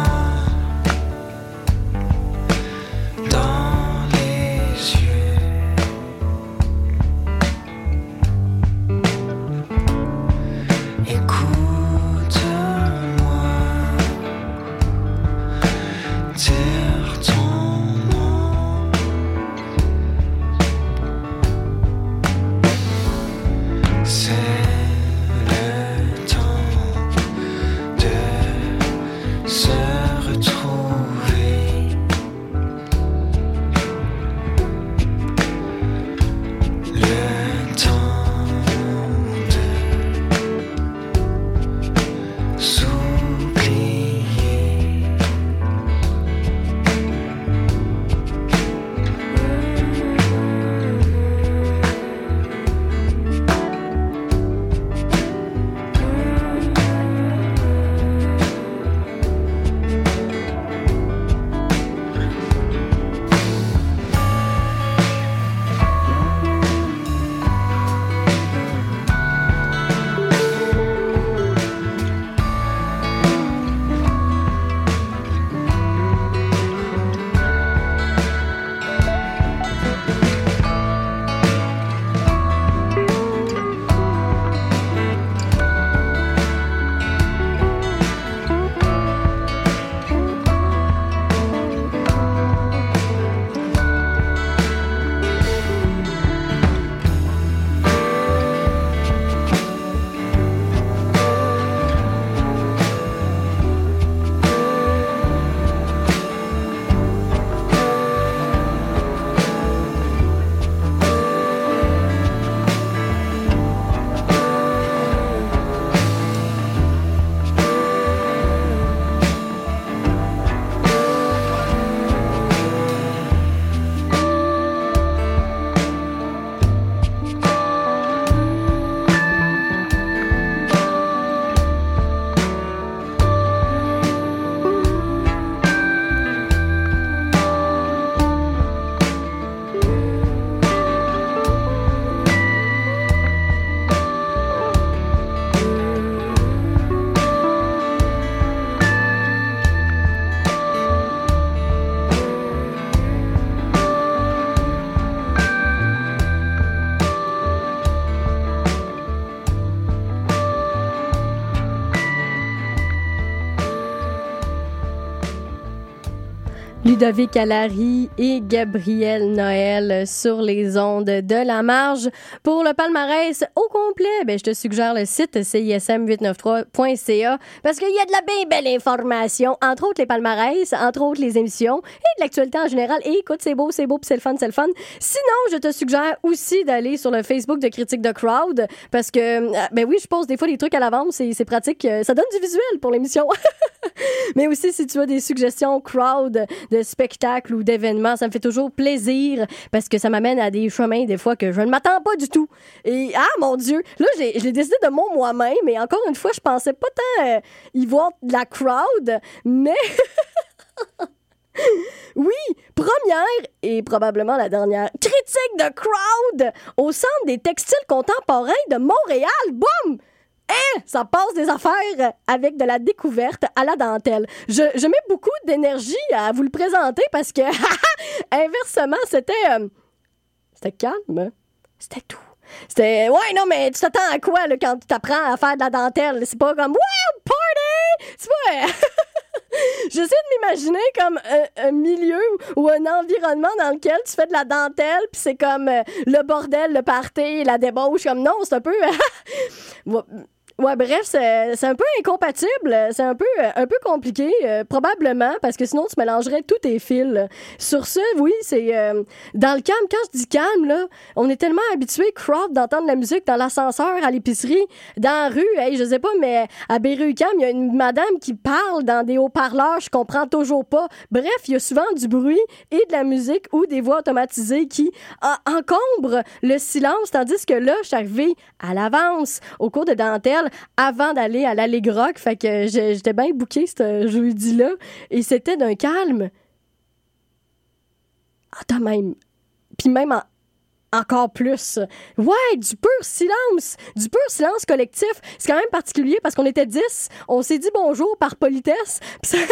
dans les yeux. Écoute-moi dire ton nom. C'est le temps de se retrouver. Le temps de s'oublier. Ludovic Allary et Gabriel Noël sur les ondes de La Marge. Pour le palmarès au complet, ben, je te suggère le site C I S M huit cent quatre-vingt-treize point C A parce qu'il y a de la bien belle information, entre autres les palmarès, entre autres les émissions et de l'actualité en général. Et écoute, c'est beau, c'est beau, puis c'est le fun, c'est le fun. Sinon, je te suggère aussi d'aller sur le Facebook de Critique de Crowd parce que, ben oui, je pose des fois des trucs à l'avance, c'est, c'est pratique, ça donne du visuel pour l'émission. Mais aussi, si tu as des suggestions crowd de spectacles ou d'événements, ça me fait toujours plaisir parce que ça m'amène à des chemins des fois que je ne m'attends pas du tout. Et ah mon Dieu, là j'ai, je l'ai décidé de mon moi-même, mais encore une fois, je pensais pas tant euh, y voir de la crowd, mais oui, première et probablement la dernière critique de crowd au Centre des textiles contemporains de Montréal. Boum! Hein? Ça passe des affaires avec de la découverte à la dentelle. Je, je mets beaucoup d'énergie à vous le présenter parce que, inversement, c'était... Euh, c'était calme. C'était tout. C'était... Ouais, non, mais tu t'attends à quoi là, quand tu t'apprends à faire de la dentelle? C'est pas comme « Wow, party! » C'est pas... J'essaie de m'imaginer comme un, un milieu ou un environnement dans lequel tu fais de la dentelle puis c'est comme euh, le bordel, le party, la débauche. Comme non, c'est un peu... Ouais, bref, c'est, c'est un peu incompatible, c'est un peu, un peu compliqué, euh, probablement, parce que sinon, tu mélangerais tous tes fils. Sur ce, oui, c'est... Euh, dans le calme, quand je dis calme, là, on est tellement habitué, crowd, d'entendre la musique dans l'ascenseur, à l'épicerie, dans la rue, hey, je sais pas, mais à Berry-UQAM, il y a une madame qui parle dans des haut-parleurs, je comprends toujours pas. Bref, il y a souvent du bruit et de la musique ou des voix automatisées qui ah, encombrent le silence, tandis que là, je suis arrivée à l'avance, au cours de dentelle, avant d'aller à l'Allegrock, fait que j'étais bien bookée ce jeudi-là, et c'était d'un calme. Ah, t'as même... Puis même en... encore plus. Ouais, du pur silence. Du pur silence collectif. C'est quand même particulier parce qu'on était dix. On s'est dit bonjour par politesse. Pis ça...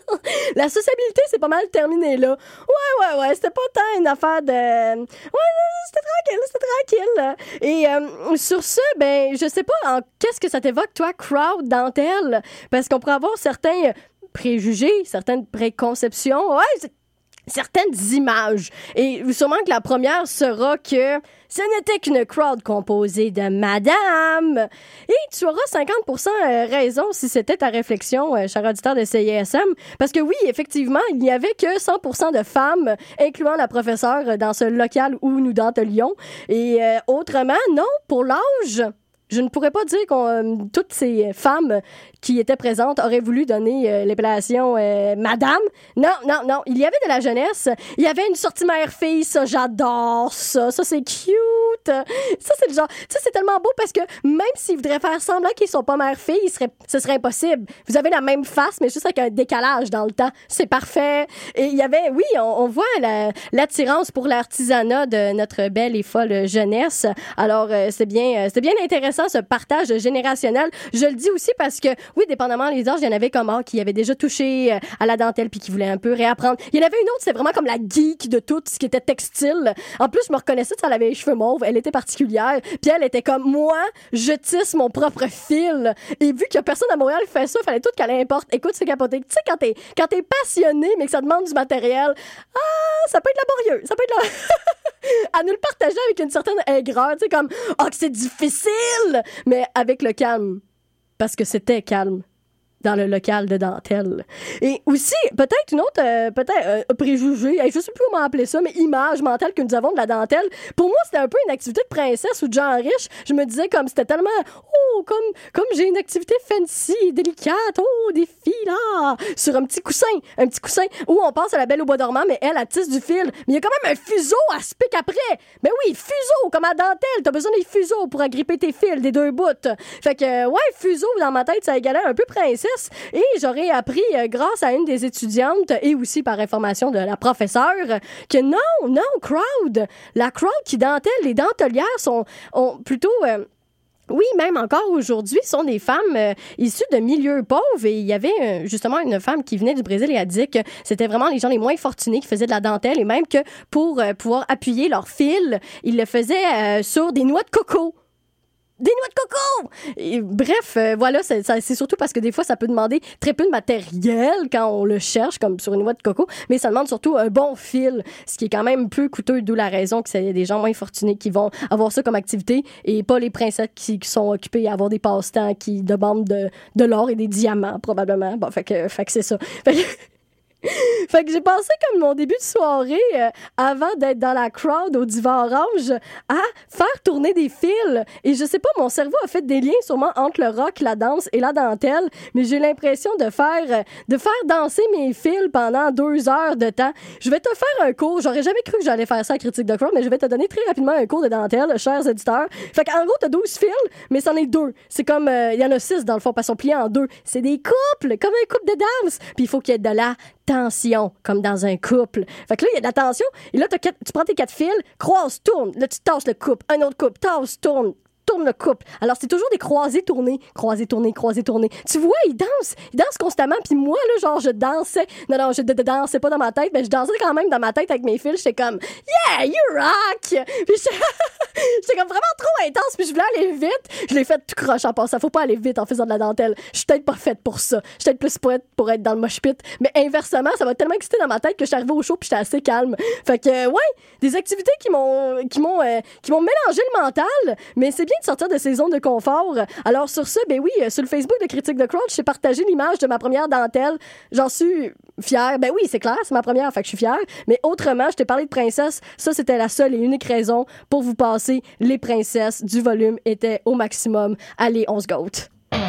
La sociabilité, c'est pas mal terminé là. Ouais, ouais, ouais. C'était pas tant une affaire de... Ouais, c'était tranquille, c'était tranquille. Et euh, sur ce, ben, je sais pas, en... qu'est-ce que ça t'évoque, toi, crowd, dentelle? Parce qu'on pourrait avoir certains préjugés, certaines préconceptions. Ouais, c'est... certaines images. Et sûrement que la première sera que ce n'était qu'une crowd composée de madame. Et tu auras cinquante pour cent raison si c'était ta réflexion, cher auditeur de C I S M. Parce que oui, effectivement, il n'y avait que cent pour cent de femmes, incluant la professeure, dans ce local où nous dentelions. Et euh, autrement, non, pour l'âge... Je ne pourrais pas dire que euh, toutes ces femmes qui étaient présentes auraient voulu donner euh, l'appellation euh, madame. Non, non, non. Il y avait de la jeunesse. Il y avait une sortie mère-fille. Ça, j'adore ça. Ça, c'est cute. Ça, c'est le genre... Ça, c'est tellement beau parce que même s'ils voudraient faire semblant qu'ils sont pas mère-fille, il serait... ce serait impossible. Vous avez la même face, mais juste avec un décalage dans le temps. C'est parfait. Et il y avait... Oui, on, on voit la, l'attirance pour l'artisanat de notre belle et folle jeunesse. Alors, euh, c'est bien, euh, c'est bien intéressant ce partage générationnel. Je le dis aussi parce que, oui, dépendamment des âges, il y en avait comme ah, qui avaient déjà touché à la dentelle puis qui voulaient un peu réapprendre. Il y en avait une autre, c'est vraiment comme la geek de tout ce qui était textile. En plus, je me reconnaissais, elle avait les cheveux mauves, elle était particulière. Puis elle était comme, moi, je tisse mon propre fil. Et vu que personne à Montréal fait ça, il fallait tout qu'elle importe. Écoute, c'est capoté. Tu sais, quand t'es, quand t'es passionné, mais que ça demande du matériel, ah, ça peut être laborieux. Ça peut être laborieux. À nous le partager avec une certaine aigreur, tu sais, comme, oh, que c'est difficile! Mais avec le calme. Parce que c'était calme dans le local de dentelle. Et aussi, peut-être une autre, euh, peut-être euh, préjugé, je sais plus comment appeler ça, mais image mentale que nous avons de la dentelle. Pour moi, c'était un peu une activité de princesse ou de gens riches. Je me disais comme c'était tellement, oh, comme, comme j'ai une activité fancy, délicate, oh, des filles là, sur un petit coussin, un petit coussin où on pense à la Belle au bois dormant, mais elle, elle tisse du fil. Mais il y a quand même un fuseau à se pique après. Mais oui, fuseau, comme à dentelle, t'as besoin des fuseaux pour agripper tes fils des deux bouts. Fait que, ouais, fuseau, dans ma tête, ça égalait un peu princesse. Et j'aurais appris, euh, grâce à une des étudiantes et aussi par information de la professeure, que non, non, crowd, la crowd qui dentelle, les dentelières sont ont plutôt... Euh, oui, même encore aujourd'hui, sont des femmes euh, issues de milieux pauvres. Et il y avait euh, justement une femme qui venait du Brésil et a dit que c'était vraiment les gens les moins fortunés qui faisaient de la dentelle et même que pour euh, pouvoir appuyer leur fil, ils le faisaient euh, sur des noix de coco. Des noix de coco! Et, bref, euh, voilà, c'est, ça, c'est surtout parce que des fois, ça peut demander très peu de matériel quand on le cherche, comme sur une noix de coco, mais ça demande surtout un bon fil, ce qui est quand même peu coûteux, d'où la raison que c'est des gens moins fortunés qui vont avoir ça comme activité et pas les princesses qui, qui sont occupées à avoir des passe-temps qui demandent de, de l'or et des diamants, probablement. Bon, fait que, fait que c'est ça. Fait que... Fait que j'ai passé comme mon début de soirée, euh, avant d'être dans la crowd au divan orange, à faire tourner des fils. Et je sais pas, mon cerveau a fait des liens sûrement entre le rock, la danse et la dentelle, mais j'ai l'impression de faire, euh, de faire danser mes fils pendant deux heures de temps. Je vais te faire un cours. J'aurais jamais cru que j'allais faire ça à Critique de Crowd, mais je vais te donner très rapidement un cours de dentelle, chers auditeurs. Fait qu'en gros, t'as douze fils, mais c'en est deux. C'est comme, il euh, y en a six dans le fond, parce qu'ils sont pliés en deux. C'est des couples, comme un couple de danse. Puis il faut qu'il y ait de la tension, comme dans un couple. Fait que là, il y a de la tension, et là, t'as quatre, tu prends tes quatre fils, croise, tourne, là, tu tasses le couple, un autre couple, tasse, tourne, tourne le couple. Alors, c'est toujours des croisés tournés, croisés tournés, croisés tournés. Tu vois, ils dansent, ils dansent constamment, puis moi, là, genre, je dansais, non, non, je d- d- dansais pas dans ma tête, mais je dansais quand même dans ma tête avec mes fils, j'étais comme, yeah, you rock! Puis j'étais, j'étais comme vraiment trop intense, puis je voulais aller vite, je l'ai fait tout croche en passant, faut pas aller vite en faisant de la dentelle, je suis peut-être pas faite pour ça, je suis peut-être plus prête pour être dans le mosh pit, mais inversement, ça m'a tellement excité dans ma tête que je suis arrivée au show, puis j'étais assez calme. Fait que, ouais, des activités qui m'ont, qui m'ont, euh, qui m'ont mélangé le mental, mais c'est bien de sortir de ces zones de confort. Alors sur ce, ben oui, sur le Facebook de Critique de Crowd, j'ai partagé l'image de ma première dentelle. J'en suis fière. Ben oui, c'est clair, c'est ma première, fait que je suis fière. Mais autrement, je t'ai parlé de princesse. Ça, c'était la seule et unique raison pour vous passer les princesses du volume était au maximum. Allez, on se gâte.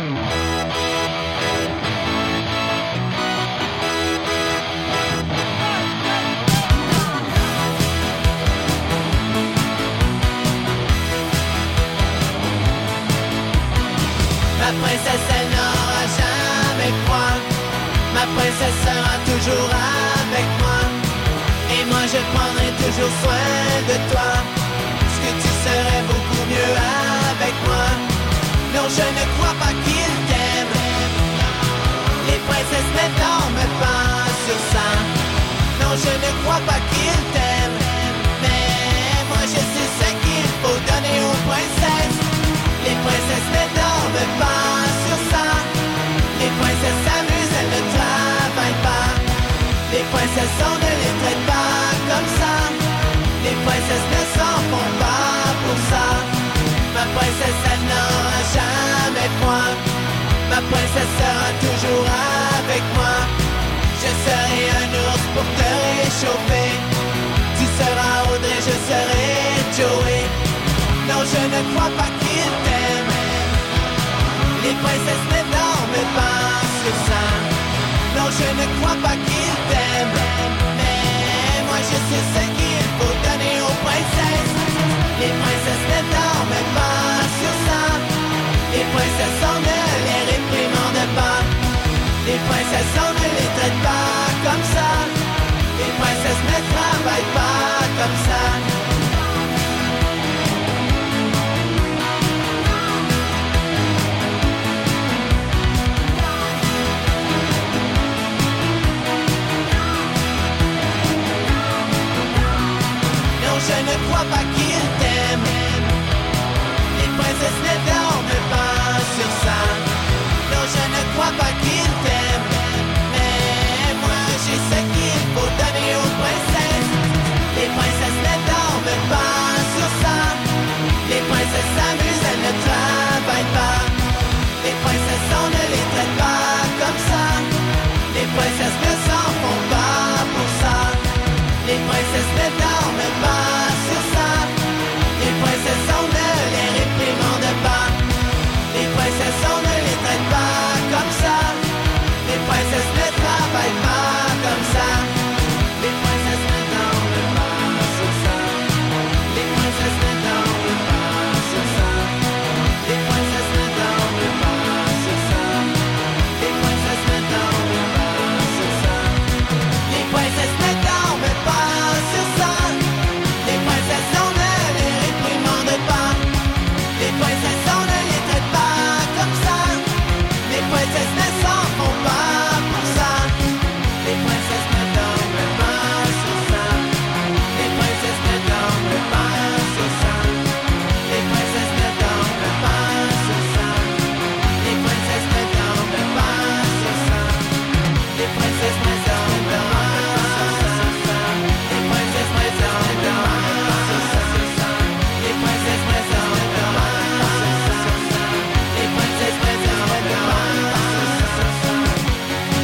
Ma princesse, elle n'aura jamais froid. Ma princesse sera toujours avec moi. Et moi, je prendrai toujours soin de toi. serais beaucoup mieux avec moi. Non, je ne crois pas qu'il t'aime. Les princesses ne dorment pas sur ça. Non, je ne crois pas qu'il t'aime. Mais moi je sais ce qu'il faut donner aux princesses. Les princesses ne dorment pas sur ça. Les princesses s'amusent, elles ne travaillent pas. Les princesses, on ne les traite pas comme ça. Les princesses ne s'en font pas pour ça. Ma princesse, elle n'aura jamais froid. Ma princesse sera toujours avec moi. Je serai un ours pour te réchauffer. Tu seras Audrey, je serai Joey. Non, je ne crois pas qu'il t'aime. Les princesses ne dorment pas sur ça. Non, je ne crois pas qu'il t'aime. Mais moi je sais ce qu'il faut donner aux princesses. Les princesses ne dorment pas sur ça. Les princesses, on ne les réprimande pas. Les princesses, on ne les traite pas comme ça. Les princesses ne travaillent pas comme ça. Non, je ne crois pas qu'il t'aime. Les princesses ne dorment pas sur ça. Non, je ne crois pas qu'il t'aime. Mais moi, je sais qu'il faut donner aux princesses. Les princesses ne dorment pas sur ça. Les princesses s'amusent, elles ne travaillent pas. Les princesses, on ne les traite pas comme ça. Les princesses ne s'en font pas pour ça. Les princesses ne dorment pas sur ça. Les princesses, on ne les réprimande pas. Les princesses, on ne les traite pas comme ça. Les princesses ne travaillent pas comme ça. Les princesses ne dorment pas sur ça. Les princesses ne dorment pas sur ça. Les princesses ne dorment pas sur ça. Les princesses ne dorment pas sur ça. Les princesses ne dorment pas sur ça. Les princesses, on ne les réprimande pas. Les princesses, on ne les traite pas comme ça. Les princesses ne s'en font pas pour ça. Les princesses ne dorment pas sur ça. Les princesses ne dorment pas sur ça. Les princesses ne dorment pas sur ça. Les princesses ne dorment pas sur ça. Les princesses ne dorment pas sur ça. Les princesses ne dorment pas sur ça. Les princesses ne dorment pas sur ça. Les princesses ne dorment pas sur ça.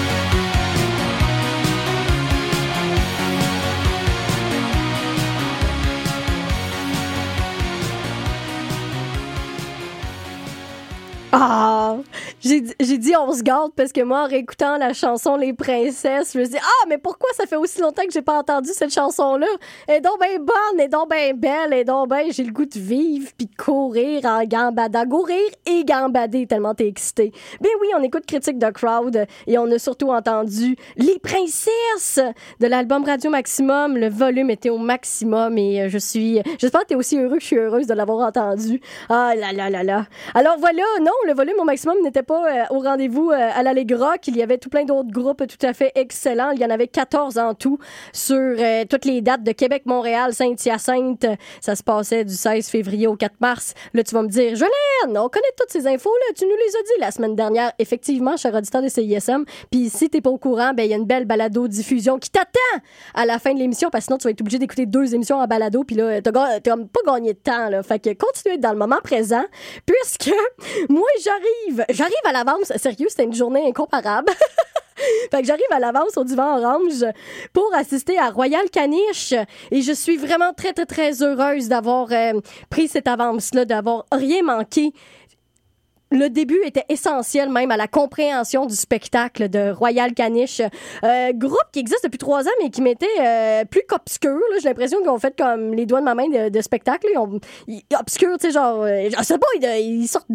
Ah! J'ai dit- j'ai dit on se garde parce que moi, en réécoutant la chanson Les Princesses, je me suis dit, ah, mais pourquoi ça fait aussi longtemps que j'ai pas entendu cette chanson-là? Elle est donc bien bonne, elle est donc bien belle, elle est donc bien, j'ai le goût de vivre puis de courir en gambadant. Courir et gambader tellement t'es excité. Ben oui, on écoute Critique de Crowd et on a surtout entendu Les Princesses de l'album Radio Maximum. Le volume était au maximum et euh, je suis, j'espère que t'es aussi heureux que je suis heureuse de l'avoir entendu. Ah là là là là. Alors voilà, non, le volume au maximum n'était pas euh, au rendez-vous euh, à l'Allegra, qu'il y avait tout plein d'autres groupes tout à fait excellents. Il y en avait quatorze en tout sur euh, toutes les dates de Québec, Montréal, Saint-Hyacinthe. Ça se passait du seize février au quatre mars. Là, tu vas me dire, Jolène, on connaît toutes ces infos-là. Tu nous les as dit la semaine dernière. Effectivement, cher auditeur de C I S M. Puis si t'es pas au courant, ben il y a une belle balado-diffusion qui t'attend à la fin de l'émission, parce que sinon tu vas être obligé d'écouter deux émissions en balado. Puis là, t'as, ga- t'as pas gagné de temps, là. Fait que continue à être dans le moment présent, puisque moi, j'arrive. J'arrive à l'avance. Sérieux, c'était une journée incomparable. Fait que j'arrive à l'avance au Divan Orange pour assister à Royal Caniche et je suis vraiment très, très, très heureuse d'avoir euh, pris cette avance-là, d'avoir rien manqué. Le début était essentiel même à la compréhension du spectacle de Royal Caniche. Euh, groupe qui existe depuis trois ans, mais qui m'était euh, plus qu'obscur. Là. J'ai l'impression qu'ils ont fait comme les doigts de ma main de, de spectacle. Là. Ils ont, ils, obscur, tu sais, genre, euh, je sais pas, ils, ils sortent de où.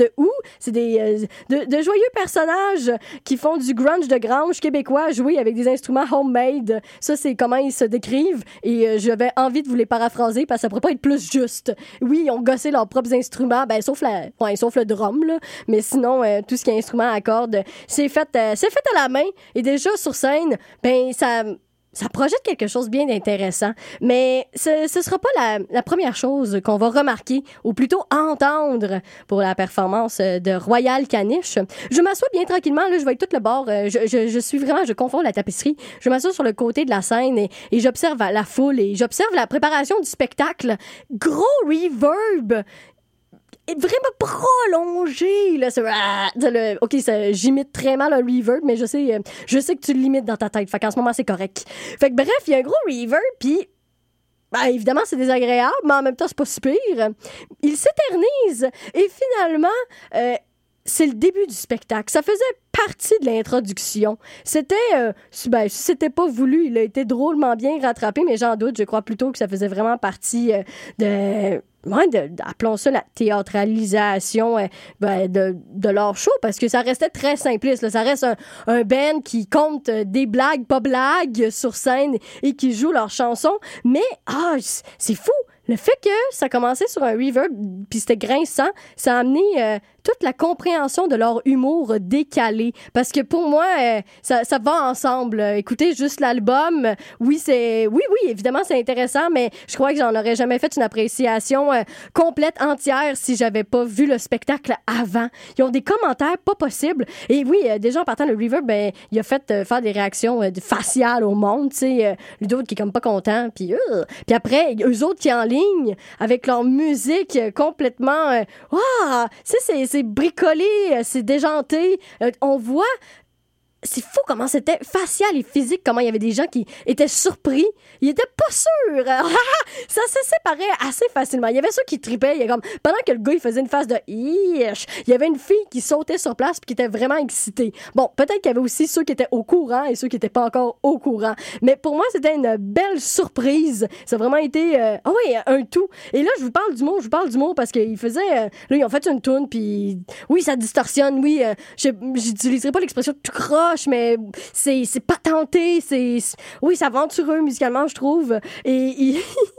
C'est des euh, de, de joyeux personnages qui font du grunge de grange québécois joués avec des instruments homemade. Ça, c'est comment ils se décrivent et euh, j'avais envie de vous les paraphraser parce que ça pourrait pas être plus juste. Oui, ils ont gossé leurs propres instruments, ben sauf la, ouais, sauf le drum là, mais sinon euh, tout ce qui est instrument à cordes, c'est fait, euh, c'est fait à la main et déjà sur scène, ben ça. Ça projette quelque chose bien d'intéressant, mais ce ce sera pas la, la première chose qu'on va remarquer, ou plutôt entendre pour la performance de Royal Caniche. Je m'assois bien tranquillement, là, je vais tout le bord, je, je, je suis vraiment, je confonds la tapisserie, je m'assois sur le côté de la scène et, et j'observe la foule et j'observe la préparation du spectacle. Gros reverb! Est vraiment prolongé là, c'est, ah, le, ok, ça, j'imite très mal un reverb, mais je sais, je sais que tu le limites dans ta tête, fait qu'en ce moment c'est correct. Fait que bref, il y a un gros reverb, puis ben, évidemment c'est désagréable, mais en même temps c'est pas si pire. Il s'éternise et finalement, euh, c'est le début du spectacle. Ça faisait partie de l'introduction. C'était, euh, ben, si c'était pas voulu, il a été drôlement bien rattrapé, mais j'en doute. Je crois plutôt que ça faisait vraiment partie euh, de... Ouais, de, de, appelons ça la théâtralisation euh, ben, de, de leur show, parce que ça restait très simpliste. Là. Ça reste un, un band qui compte euh, des blagues, pas blagues, sur scène et qui joue leurs chansons. Mais, ah, c'est fou! Le fait que ça commençait sur un reverb, puis c'était grinçant, ça a amené euh, toute la compréhension de leur humour décalé. Parce que pour moi, euh, ça, ça va ensemble. Écoutez juste l'album. Oui, c'est, oui, oui, évidemment, c'est intéressant, mais je crois que j'en aurais jamais fait une appréciation euh, complète, entière, si j'avais pas vu le spectacle avant. Ils ont des commentaires pas possibles. Et oui, euh, déjà en partant le reverb, ben, il a fait euh, faire des réactions euh, faciales au monde. Tu sais, euh, Ludo qui est comme pas content, puis euh, puis après, eux autres qui en ligne avec leur musique complètement euh, wow, c'est, c'est, c'est bricolé, c'est déjanté. Euh, on voit, c'est fou comment c'était facial et physique, comment il y avait des gens qui étaient surpris. Ils étaient pas sûrs. Ça se séparait assez facilement. Il y avait ceux qui tripaient. Il y a comme, pendant que le gars il faisait une face de ish, il y avait une fille qui sautait sur place et qui était vraiment excitée. Bon, peut-être qu'il y avait aussi ceux qui étaient au courant et ceux qui n'étaient pas encore au courant. Mais pour moi, c'était une belle surprise. Ça a vraiment été euh, oh oui, un tout. Et là, je vous parle du mot, je vous parle du mot parce qu'ils faisaient... Euh, là, ils ont fait une toune, puis oui, ça distorsionne, oui. Euh, j'utiliserai pas l'expression tout croche, mais c'est, c'est patenté, c'est, c'est... Oui, c'est aventureux musicalement, je trouve. Et... Il...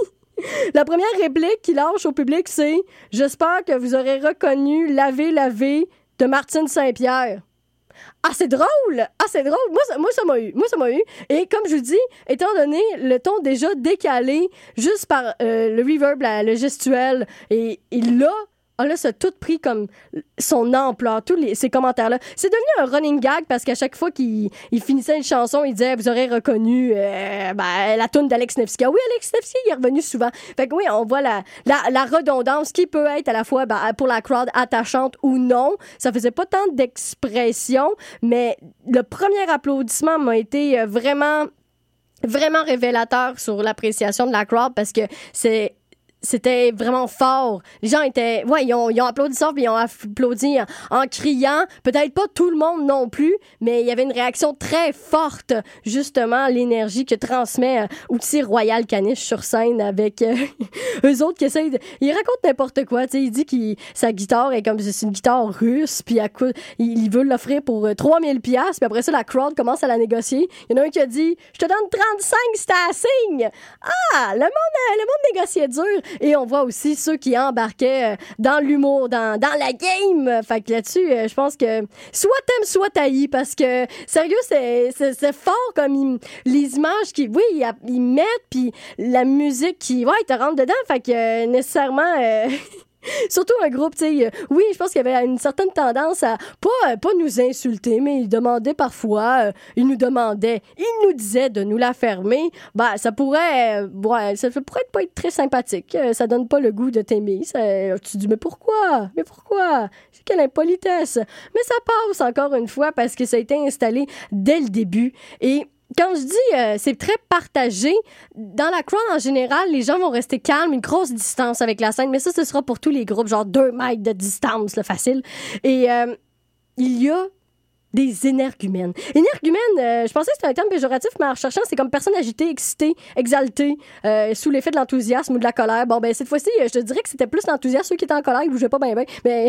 La première réplique qu'il lâche au public, c'est « J'espère que vous aurez reconnu Laver, laver de Martine Saint-Pierre. » Ah, c'est drôle! Ah, c'est drôle! Moi, ça, moi, ça m'a eu. Moi, ça m'a eu. Et comme je vous dis, étant donné le ton déjà décalé, juste par euh, le reverb, la, le gestuel, et, et là, ah là, ça a tout pris comme son ampleur, tous les, ces commentaires-là. C'est devenu un running gag parce qu'à chaque fois qu'il il finissait une chanson, il disait « Vous aurez reconnu euh, ben, la toune d'Alex Nevsky. » Oui, Alex Nevsky, il est revenu souvent. Fait que oui, on voit la, la, la redondance qui peut être à la fois ben, pour la crowd attachante ou non. Ça faisait pas tant d'expression, mais le premier applaudissement m'a été vraiment, vraiment révélateur sur l'appréciation de la crowd parce que c'est... C'était vraiment fort. Les gens étaient... Ouais, ils ont, ils ont applaudi ça, puis ils ont applaudi en, en criant. Peut-être pas tout le monde non plus, mais il y avait une réaction très forte, justement, l'énergie que transmet euh, Outil Royal Caniche sur scène avec euh, eux autres qui essayent de... Ils racontent n'importe quoi, tu sais. Il dit que sa guitare est comme... C'est une guitare russe, puis à coup, il, il veut l'offrir pour euh, trois mille dollars, puis après ça, la crowd commence à la négocier. Il y en a un qui a dit « Je te donne trente-cinq, c'est un signe! » Ah! Le monde, le monde négociait dur. Et on voit aussi ceux qui embarquaient euh, dans l'humour, dans, dans la game. Fait que là-dessus, euh, je pense que soit t'aimes, soit t'haïs, parce que, sérieux, c'est, c'est, c'est fort comme ils, les images qui, oui, ils, ils mettent, puis la musique qui, ouais, ils te rentre dedans. Fait que, euh, nécessairement... Euh, surtout un groupe, tu sais, euh, oui, je pense qu'il y avait une certaine tendance à pas, euh, pas nous insulter, mais ils demandaient parfois, euh, ils nous demandaient, ils nous disaient de nous la fermer. Bah, ben, ça pourrait, euh, ouais, ça pourrait pas être très sympathique. Euh, ça donne pas le goût de t'aimer. Ça, tu te dis, mais pourquoi? Mais pourquoi? Quelle impolitesse! Mais ça passe encore une fois parce que ça a été installé dès le début. Et quand je dis euh, c'est très partagé, dans la crowd en général, les gens vont rester calmes, une grosse distance avec la scène, mais ça, ce sera pour tous les groupes, genre deux mètres de distance, là, facile. Et euh, il y a des énergumènes. Énergumène, euh, je pensais que c'était un terme péjoratif, mais en recherchant, c'est comme personne agitée, excitée, exaltée, euh, sous l'effet de l'enthousiasme ou de la colère. Bon, ben cette fois-ci, je te dirais que c'était plus l'enthousiasme. Ceux qui étaient en colère, ils bougeaient pas bien, bien, mais...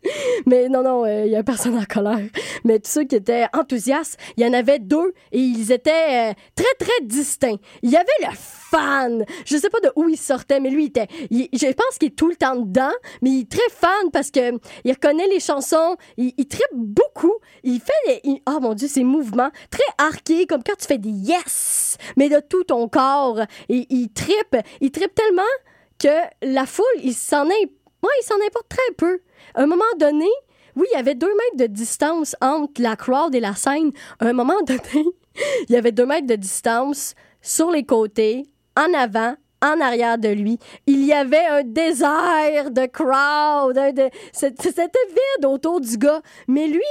Mais non, non, il euh, y a personne en colère. Mais tous ceux qui étaient enthousiastes, il y en avait deux et ils étaient euh, très, très distincts. Il y avait le fan. Je sais pas de où il sortait, mais lui, il était... Il, je pense qu'il est tout le temps dedans, mais il est très fan parce que il reconnaît les chansons. Il, il trippe beaucoup. Il fait les... Il, oh mon Dieu, ses mouvements très arqués, comme quand tu fais des yes, mais de tout ton corps. Et il trippe. Il trippe tellement que la foule, il s'en est... Ouais, il s'en importe très peu. À un moment donné, oui, il y avait deux mètres de distance entre la crowd et la scène. À un moment donné, il y avait deux mètres de distance sur les côtés, en avant, en arrière de lui. Il y avait un désert de crowd. Un de... C'était vide autour du gars. Mais lui,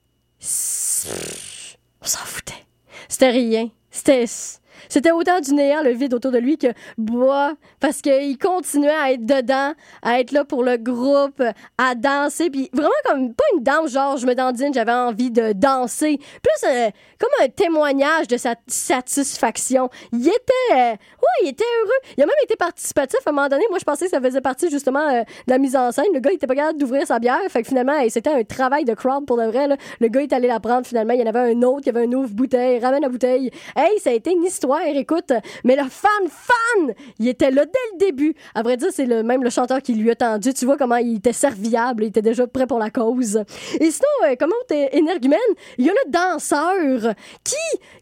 on s'en foutait. C'était rien. C'était... C'était autant du néant, le vide autour de lui, que bois, parce qu'il continuait à être dedans, à être là pour le groupe, à danser, puis vraiment comme, pas une danse, genre, je me dandine, j'avais envie de danser, plus euh, comme un témoignage de sa satisfaction. Il était, euh, ouais, il était heureux. Il a même été participatif à un moment donné. Moi, je pensais que ça faisait partie, justement, euh, de la mise en scène. Le gars, il était pas capable d'ouvrir sa bière, fait que finalement, hey, c'était un travail de crowd pour de vrai, là. Le gars est allé la prendre, finalement, il y en avait un autre, il y avait un ouvre-bouteille, ramène la bouteille. Hey, ça a été une histoire. Écoute, mais le fan, fan, il était là dès le début. À vrai dire, c'est le, même le chanteur qui lui a tendu. Tu vois comment il était serviable, il était déjà prêt pour la cause. Et sinon, euh, comment t'es énergumène, il y a le danseur qui...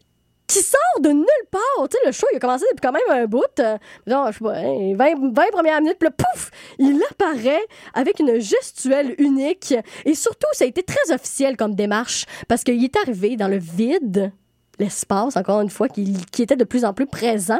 qui sort de nulle part. Tu sais, le show, il a commencé depuis quand même un bout. Euh, non, je sais pas, hein, vingt, vingt premières minutes, puis là, pouf, il apparaît avec une gestuelle unique. Et surtout, ça a été très officiel comme démarche, parce qu'il est arrivé dans le vide, l'espace, encore une fois, qui, qui était de plus en plus présent,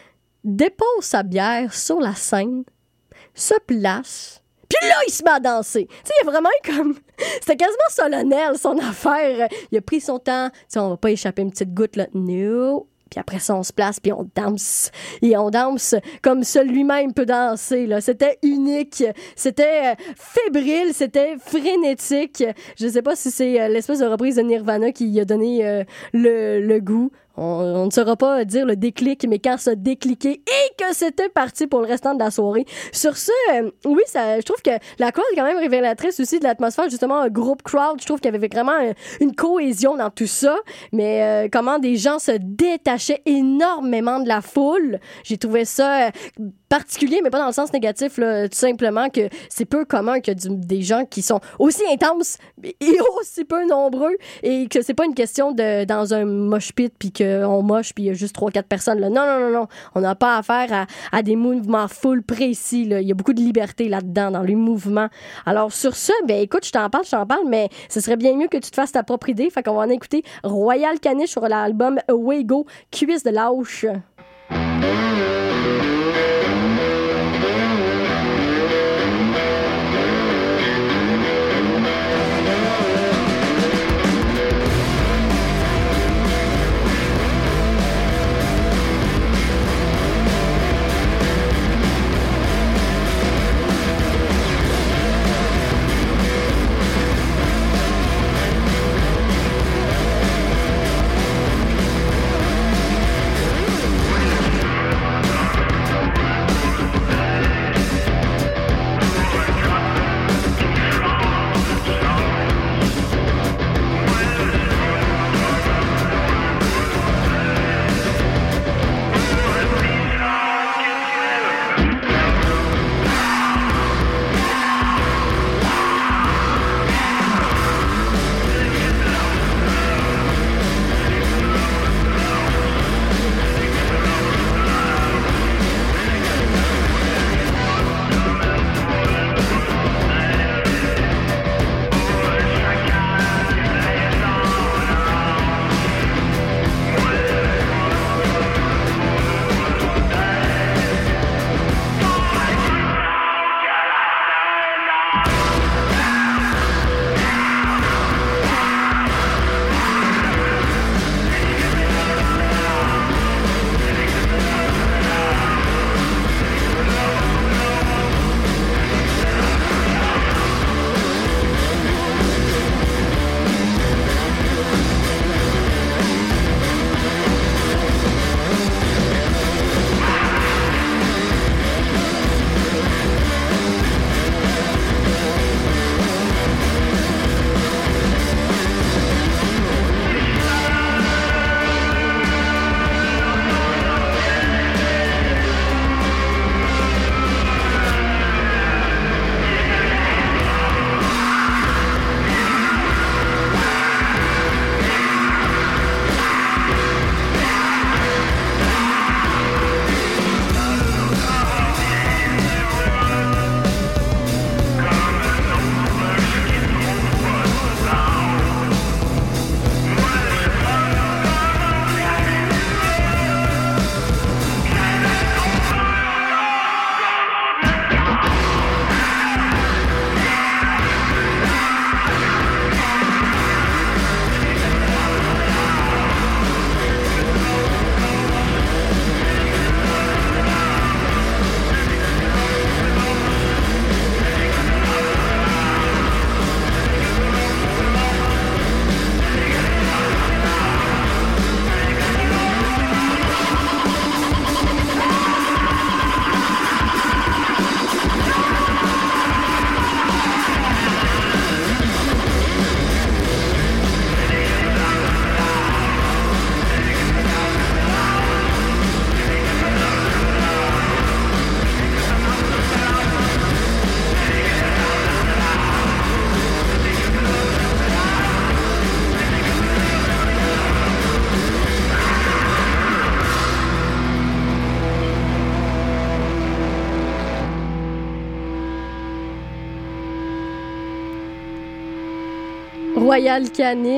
dépose sa bière sur la scène, se place, puis là, il se met à danser. Tu sais, il y a vraiment comme... C'était quasiment solennel, son affaire. Il a pris son temps. Tu sais, on va pas échapper une petite goutte, là. No. Puis après ça, on se place, puis on danse. Et on danse comme seul lui-même peut danser, là. C'était unique. C'était euh, fébrile. C'était frénétique. Je sais pas si c'est euh, l'espèce de reprise de Nirvana qui a donné euh, le, le goût. On, on ne saura pas dire le déclic, mais quand ça a décliqué et que c'était parti pour le restant de la soirée. Sur ce, euh, oui, ça, je trouve que la crowd est quand même révélatrice aussi de l'atmosphère, justement, un groupe crowd. Je trouve qu'il y avait vraiment euh, une cohésion dans tout ça, mais euh, comment des gens se détachaient énormément de la foule. J'ai trouvé ça... Euh, particulier, mais pas dans le sens négatif, là, tout simplement que c'est peu commun que du, des gens qui sont aussi intenses et aussi peu nombreux, et que c'est pas une question de dans un mosh pit puis qu'on moche puis il y a juste trois quatre personnes, là. Non, non, non, non. On n'a pas affaire à, à des mouvements full précis, là. Il y a beaucoup de liberté là-dedans, dans les mouvements. Alors, sur ce, ben écoute, je t'en parle, je t'en parle, mais ce serait bien mieux que tu te fasses ta propre idée. Fait qu'on va en écouter Royal Caniche sur l'album Away Go, Cuisse de lâche. Royal Caniche.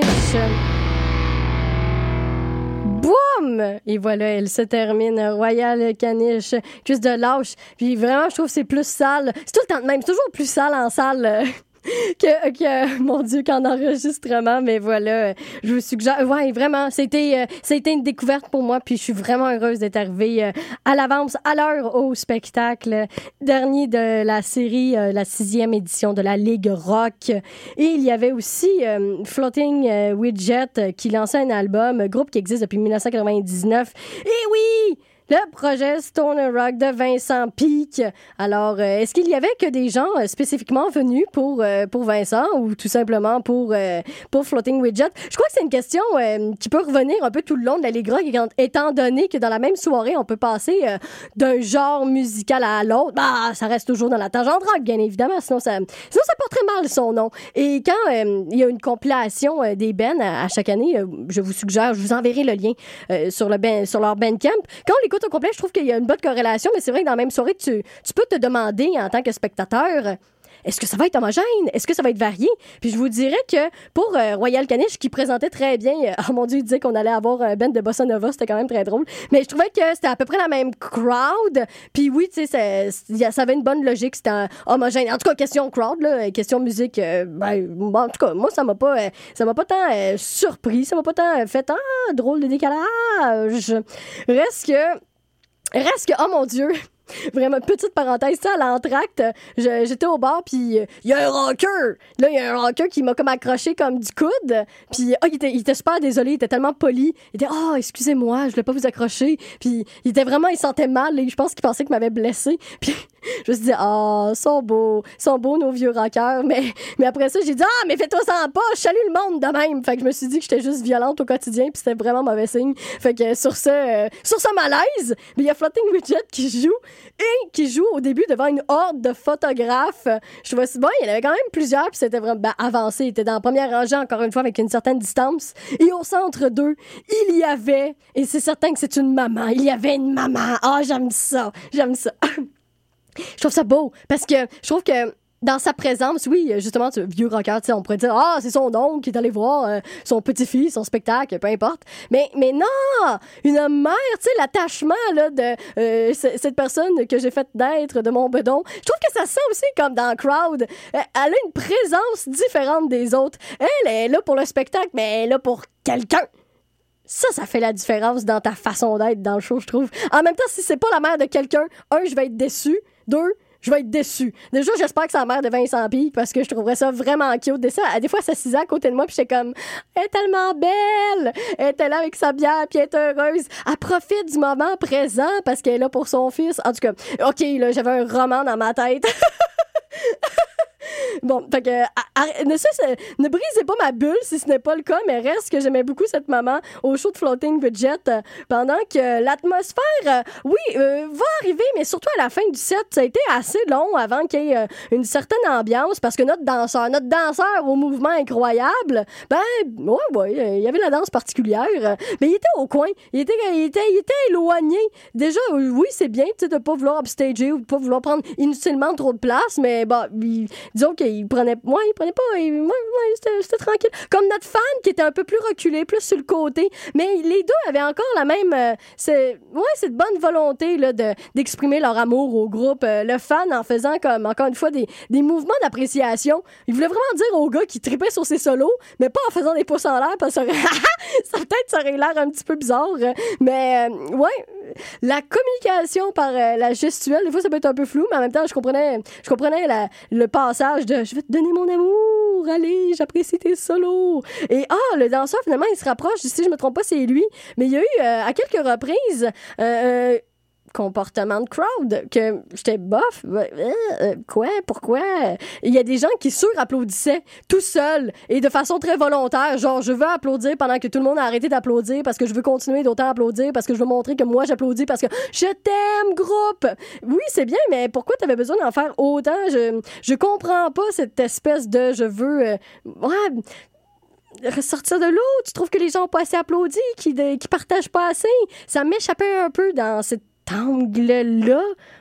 Boum! Et voilà, elle se termine. Royal Caniche, cuisse de lâche. Puis vraiment, je trouve que c'est plus sale. C'est tout le temps de même. C'est toujours plus sale en salle euh, que, que, mon Dieu, qu'en enregistrement. Mais voilà, je vous suggère. Ouais, vraiment, c'était, euh, c'était une découverte pour moi. Puis je suis vraiment heureuse d'être arrivée euh, à l'avance, à l'heure, au spectacle dernier de la série, euh, la sixième édition de la Ligue Rock. Et il y avait aussi euh, Floating euh, Widget euh, qui lançait un album, un groupe qui existe depuis dix-neuf cent quatre-vingt-dix-neuf. Et oui! Le projet Stoner Rock de Vincent Peake. Alors, euh, est-ce qu'il y avait que des gens euh, spécifiquement venus pour euh, pour Vincent ou tout simplement pour euh, pour Floating Widget? Je crois que c'est une question euh, qui peut revenir un peu tout le long de la Ligue Rock, étant donné que dans la même soirée, on peut passer euh, d'un genre musical à l'autre. Bah, ça reste toujours dans la tangente rock, bien évidemment, sinon ça sinon ça porte très mal son nom. Et quand euh, il y a une compilation euh, des bands à, à chaque année, euh, je vous suggère, je vous enverrai le lien euh, sur le ben, sur leur Bandcamp. Quand on l'écoute au complet, je trouve qu'il y a une bonne corrélation, mais c'est vrai que dans la même soirée, tu, tu peux te demander en tant que spectateur, est-ce que ça va être homogène? Est-ce que ça va être varié? Puis je vous dirais que pour euh, Royal Caniche, qui présentait très bien, euh, oh mon Dieu, il disait qu'on allait avoir un band de bossa nova, c'était quand même très drôle, mais je trouvais que c'était à peu près la même crowd, puis oui, tu sais, ça, ça avait une bonne logique, c'était un homogène. En tout cas, question crowd, là, question musique, euh, ben, bon, en tout cas, moi, ça m'a pas, euh, ça m'a pas tant euh, surpris, ça m'a pas tant euh, fait, ah, drôle de décalage. Reste que Reste que, oh mon Dieu, vraiment, petite parenthèse, ça, à l'entracte, je, j'étais au bar, puis il euh, y a un rocker. Là, il y a un rocker qui m'a comme accroché comme du coude, puis oh, il, était, il était super désolé, il était tellement poli. Il était « Oh, excusez-moi, je voulais pas vous accrocher. » Puis il était vraiment, il sentait mal, et je pense qu'il pensait qu'il m'avait blessé. Puis je me suis dit « Ah, oh, ils sont beaux, ils sont beaux nos vieux rockers. » Mais, mais après ça, j'ai dit « Ah, mais fais-toi ça en pas, je salue le monde de même. » Fait que je me suis dit que j'étais juste violente au quotidien, puis c'était vraiment mauvais signe. Fait que sur ce, euh, sur ce malaise, mais il y a Floating Widget qui joue, et qui joue au début devant une horde de photographes. Je trouvais si bon, il y en avait quand même plusieurs, puis c'était vraiment ben, avancé. Il était dans la première rangée, encore une fois, avec une certaine distance. Et au centre d'eux, il y avait, et c'est certain que c'est une maman, il y avait une maman. Ah, oh, j'aime ça, j'aime ça. Je trouve ça beau, parce que je trouve que dans sa présence, oui, justement, ce vieux rocker, tu sais, on pourrait dire, ah, c'est son oncle qui est allé voir euh, son petit-fils, son spectacle, peu importe. Mais, mais non! Une mère, tu sais, l'attachement, là, de euh, c- cette personne que j'ai fait naître de mon bedon. Je trouve que ça sent aussi comme dans le crowd. Euh, elle a une présence différente des autres. Elle est là pour le spectacle, mais elle est là pour quelqu'un. Ça, ça fait la différence dans ta façon d'être dans le show, je trouve. En même temps, si c'est pas la mère de quelqu'un, un, je vais être déçu. Deux, je vais être déçue. Déjà, j'espère que c'est la mère de Vincent Peake parce que je trouverais ça vraiment cute. Des, ça, des fois, elle s'assisait à côté de moi puis j'étais comme, elle est tellement belle. Elle était là avec sa bière puis elle est heureuse. Elle profite du moment présent parce qu'elle est là pour son fils. En tout cas, OK, là, j'avais un roman dans ma tête. Bon, fait que, arrête, ne, cesse, ne brisez pas ma bulle si ce n'est pas le cas, mais reste que j'aimais beaucoup cette maman au show de Floating Widget euh, pendant que l'atmosphère, euh, oui, euh, va arriver, mais surtout à la fin du set, ça a été assez long avant qu'il y ait euh, une certaine ambiance parce que notre danseur, notre danseur au mouvement incroyable, ben, ouais, ouais, il y avait la danse particulière, euh, mais il était au coin, il était, il était, il était éloigné. Déjà, oui, c'est bien, tu sais, de pas vouloir upstager ou de pas vouloir prendre inutilement trop de place, mais bon, il, disons qu'il prenait, moi, il prenait pas, il, moi, ouais, c'était, c'était tranquille. Comme notre fan qui était un peu plus reculé, plus sur le côté, mais les deux avaient encore la même, euh, c'est, ouais, cette bonne volonté là de d'exprimer leur amour au groupe. Euh, le fan en faisant comme encore une fois des des mouvements d'appréciation. Il voulait vraiment dire au gars qui tripait sur ses solos, mais pas en faisant des pouces en l'air parce que ça, aurait, ça peut-être ça aurait l'air un petit peu bizarre, mais euh, ouais, la communication par euh, la gestuelle, des fois ça peut être un peu flou, mais en même temps je comprenais, je comprenais la, le passage de je vais te donner mon amour, allez, j'apprécie tes solos. Et ah, le danseur, finalement, il se rapproche, si je me trompe pas, c'est lui. Mais il y a eu, euh, à quelques reprises, euh, comportement de crowd, que j'étais bof. Euh, euh, quoi? Pourquoi? Il y a des gens qui surapplaudissaient tout seuls et de façon très volontaire. Genre, je veux applaudir pendant que tout le monde a arrêté d'applaudir parce que je veux continuer d'autant applaudir, parce que je veux montrer que moi, j'applaudis parce que je t'aime, groupe! Oui, c'est bien, mais pourquoi t'avais besoin d'en faire autant? Je, je comprends pas cette espèce de je veux... Euh, ouais... ressortir de l'eau. Tu trouves que les gens n'ont pas assez applaudi, qui, de, qui partagent pas assez? Ça m'échappait un peu dans cette angle-là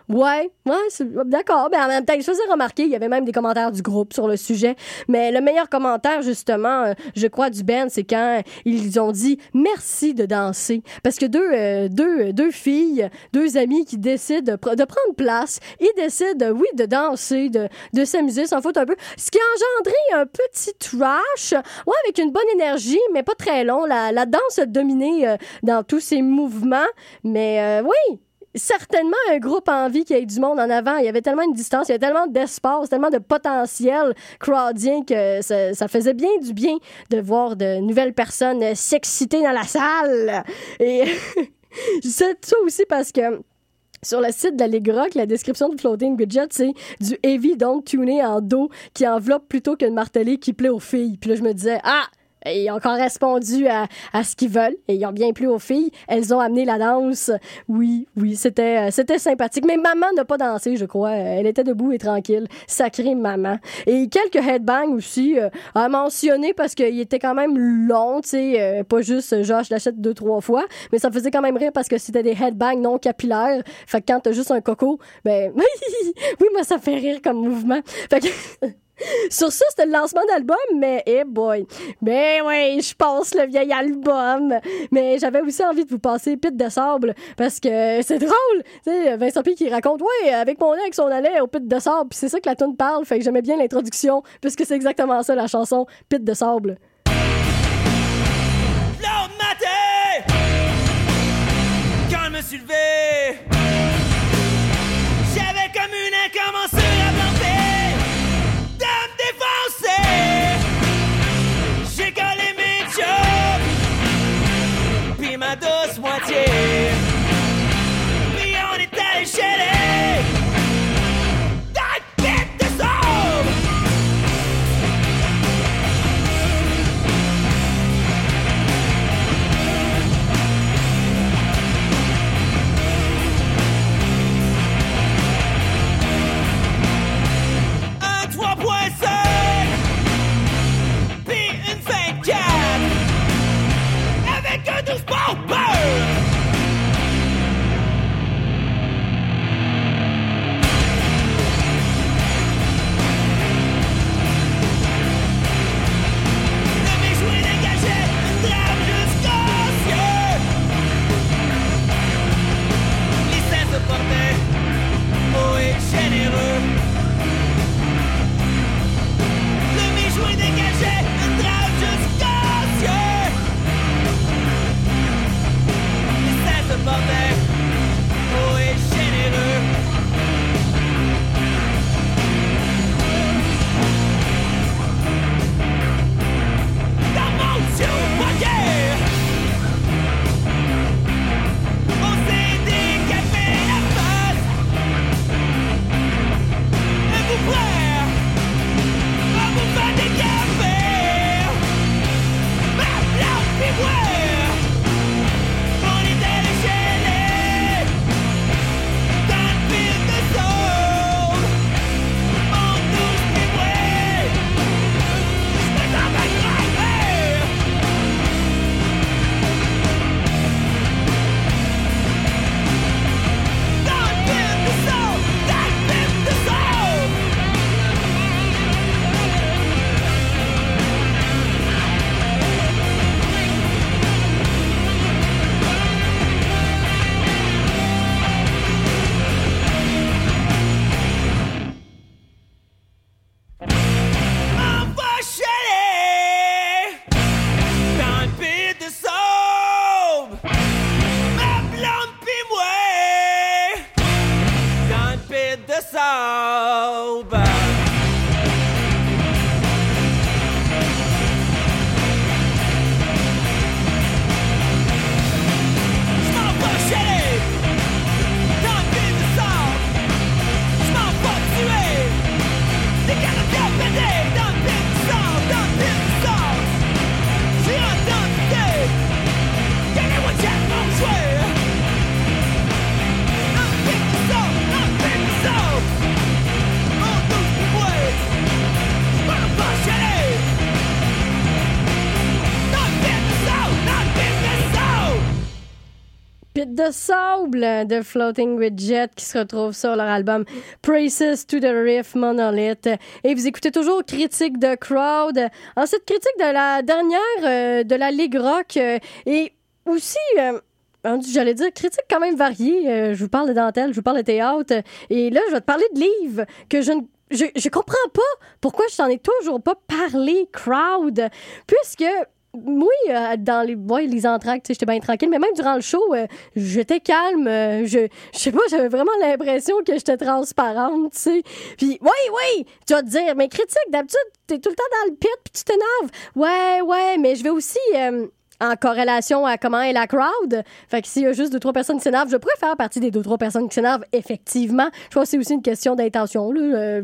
Ouais, ouais, c'est, d'accord. Ben, en même temps, je faisais remarquer, il y avait même des commentaires du groupe sur le sujet. Mais le meilleur commentaire, justement, euh, je crois, du band, c'est quand ils ont dit « merci de danser ». Parce que deux, euh, deux, deux filles, deux amis qui décident de, pr- de prendre place, ils décident, oui, de danser, de, de s'amuser, s'en foutre un peu. Ce qui a engendré un petit trash, ouais, avec une bonne énergie, mais pas très long. La, la danse a dominé euh, dans tous ses mouvements. Mais euh, oui, certainement un groupe a envie qu'il y ait du monde en avant. Il y avait tellement une distance, il y avait tellement d'espace, tellement de potentiel crowdien que ça, ça faisait bien du bien de voir de nouvelles personnes s'exciter dans la salle. Et je sais ça aussi parce que sur le site de la Ligue Rock, la description du Floating Budget, c'est du heavy don't tuné en do qui enveloppe plutôt qu'une martelée qui plaît aux filles. Puis là, je me disais, ah! Ils ont correspondu à, à ce qu'ils veulent et ils ont bien plu aux filles. Elles ont amené la danse. Oui, oui, c'était, c'était sympathique. Mais maman n'a pas dansé, je crois. Elle était debout et tranquille. Sacrée maman. Et quelques headbangs aussi euh, à mentionner parce qu'il était quand même long, tu sais, euh, pas juste genre je l'achète deux, trois fois, mais ça faisait quand même rire parce que c'était des headbangs non capillaires. Fait que quand t'as juste un coco, ben oui, moi ça fait rire comme mouvement. Fait que sur ça, c'était le lancement d'album, mais hey boy, ben ouais, je passe le vieil album. Mais j'avais aussi envie de vous passer Pit de sable parce que c'est drôle. Tu sais, Vincent P qui raconte, ouais, avec mon ex, on allait au Pit de sable, puis c'est ça que la tune parle. Fait que j'aimais bien l'introduction, puisque c'est exactement ça la chanson Pit de sable. L'autre matin, quand je me suis levé, j'avais comme une incommensurable envie de me défoncer. J'ai collé mes chums, puis ma douce moitié, puis on est allé chialer dans le pit de sable. de sable de Floating with Jet qui se retrouve sur leur album Praises to the Riff Monolith. Et vous écoutez toujours Critique de Crowd. En cette critique de la dernière euh, de la Ligue Rock euh, et aussi... Euh, J'allais dire critique quand même variée. Euh, je vous parle de dentelle, je vous parle de théâtre. Et là, je vais te parler de livres que je ne je, je comprends pas pourquoi je t'en ai toujours pas parlé, Crowd. Puisque, oui, euh, dans les, ouais, les entractes, j'étais bien tranquille, mais même durant le show, euh, j'étais calme. Euh, je, je sais pas, j'avais vraiment l'impression que j'étais transparente, tu sais. Puis, oui, oui, tu vas te dire, mais critique, d'habitude, t'es tout le temps dans le pit puis tu t'énerves. Ouais, ouais, mais je vais aussi... Euh, en corrélation à comment est la crowd. Fait que s'il y a juste deux, trois personnes qui s'énervent, je pourrais faire partie des deux, trois personnes qui s'énervent, effectivement. Je pense que c'est aussi une question d'intention, là. Euh,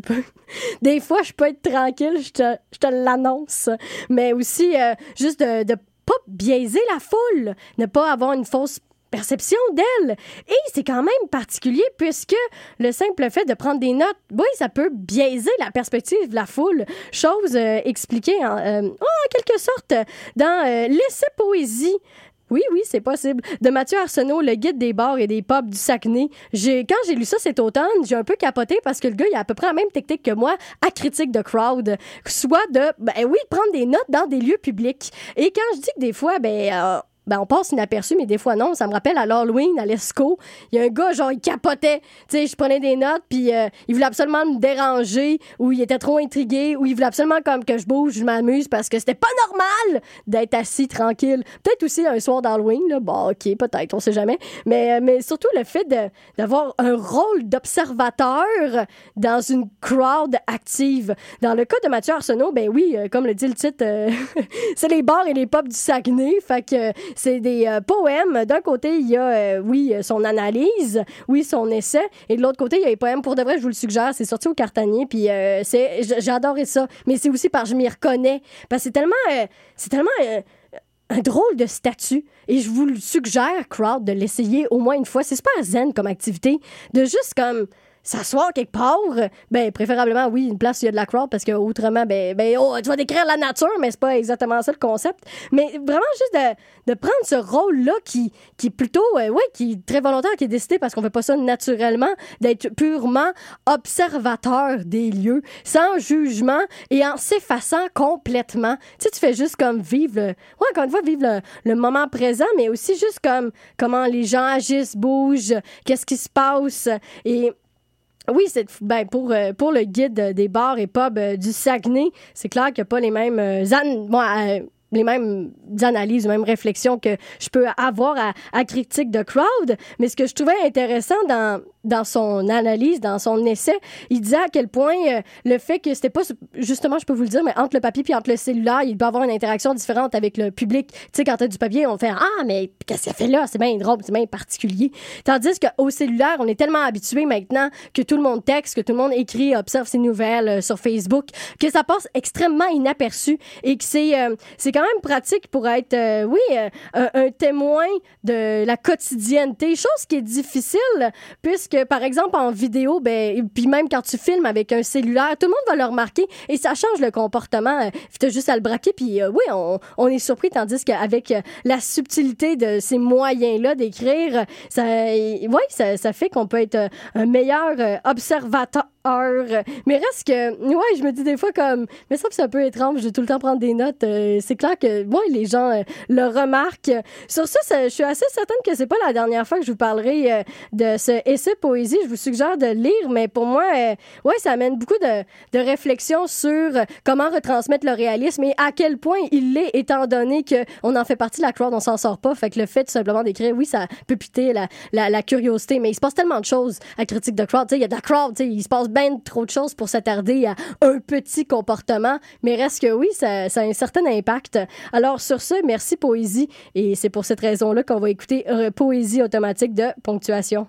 des fois, je peux être tranquille, je te, je te l'annonce. Mais aussi, euh, juste de, de pas biaiser la foule, ne pas avoir une fausse perception d'elle. Et c'est quand même particulier puisque le simple fait de prendre des notes, oui, ça peut biaiser la perspective de la foule. Chose euh, expliquée en, euh, en quelque sorte dans euh, l'essai poésie. Oui, oui, c'est possible. De Mathieu Arsenault, le guide des bars et des pubs du Saguenay. J'ai, quand j'ai lu ça cet automne, j'ai un peu capoté parce que le gars, il a à peu près la même technique que moi à critique de crowd. Soit de, ben oui, prendre des notes dans des lieux publics. Et quand je dis que des fois, ben... Euh, Ben, on passe inaperçu, mais des fois, non. Ça me rappelle à l'Halloween, à l'Esco. Il y a un gars, genre, il capotait. Tu sais, je prenais des notes, puis euh, il voulait absolument me déranger, ou il était trop intrigué, ou il voulait absolument comme que je bouge, je m'amuse, parce que c'était pas normal d'être assis tranquille. Peut-être aussi un soir d'Halloween, là. Bon, OK, peut-être, on sait jamais. Mais, mais surtout le fait de, d'avoir un rôle d'observateur dans une crowd active. Dans le cas de Mathieu Arsenault, ben oui, euh, comme le dit le titre, euh, c'est les bars et les pubs du Saguenay. Fait que c'est des euh, poèmes. D'un côté, il y a, euh, oui, son analyse, oui, son essai. Et de l'autre côté, il y a les poèmes. Pour de vrai, je vous le suggère, c'est sorti au Cartanier. Puis euh, c'est, j'ai adoré ça. Mais c'est aussi parce que je m'y reconnais. Parce que c'est tellement... Euh, c'est tellement... Euh, un drôle de statut. Et je vous le suggère, crowd, de l'essayer au moins une fois. C'est super zen comme activité. De juste comme... s'asseoir quelque part, ben préférablement, oui, une place où il y a de la crowd, parce que autrement, ben, ben oh, tu vas décrire la nature, mais c'est pas exactement ça le concept. Mais vraiment juste de, de prendre ce rôle-là qui, qui est plutôt, euh, ouais, qui est très volontaire, qui est décidé parce qu'on fait pas ça naturellement, d'être purement observateur des lieux, sans jugement et en s'effaçant complètement. Tu sais, tu fais juste comme vivre, le, ouais, encore une fois, vivre le, le moment présent, mais aussi juste comme comment les gens agissent, bougent, qu'est-ce qui se passe. Et oui, c'est ben pour euh, pour le guide des bars et pubs euh, du Saguenay, c'est clair qu'il n'y a pas les mêmes euh, an- bon, euh, les mêmes analyses, les mêmes réflexions que je peux avoir à, à critique de crowd. Mais ce que je trouvais intéressant dans dans son analyse, dans son essai, il disait à quel point euh, le fait que c'était pas, justement, je peux vous le dire, mais entre le papier puis entre le cellulaire, il peut y avoir une interaction différente avec le public. Tu sais, quand t'as du papier, on fait « Ah, mais qu'est-ce qu'elle fait là? C'est bien drôle, c'est bien particulier. » Tandis qu'au cellulaire, on est tellement habitué maintenant que tout le monde texte, que tout le monde écrit, observe ses nouvelles euh, sur Facebook, que ça passe extrêmement inaperçu et que c'est, euh, c'est quand même pratique pour être, euh, oui, euh, un, un témoin de la quotidienneté, chose qui est difficile, puisque que, par exemple, en vidéo, ben, puis même quand tu filmes avec un cellulaire, tout le monde va le remarquer et ça change le comportement. Tu as juste à le braquer, puis euh, oui, on, on est surpris, tandis qu'avec euh, la subtilité de ces moyens-là d'écrire, ça, euh, ouais, ça, ça fait qu'on peut être euh, un meilleur euh, observateur. Mais reste que, ouais, je me dis des fois comme, mais ça, c'est un peu étrange de tout le temps prendre des notes. Euh, c'est clair que, ouais, les gens euh, le remarquent. Sur ça, ça, je suis assez certaine que c'est pas la dernière fois que je vous parlerai euh, de ce essai poésie. Je vous suggère de le lire, mais pour moi, euh, ouais, ça amène beaucoup de, de réflexions sur comment retransmettre le réalisme et à quel point il l'est, étant donné qu'on en fait partie de la crowd, on s'en sort pas. Fait que le fait tout simplement d'écrire, oui, ça peut piquer la, la, la curiosité, mais il se passe tellement de choses à critique de crowd. Tu sais, il y a de la crowd, tu sais, il se passe bien trop de choses pour s'attarder à un petit comportement, mais reste que oui, ça, ça a un certain impact. Alors sur ce, merci Poésie, et c'est pour cette raison-là qu'on va écouter euh, Poésie automatique de Ponctuation.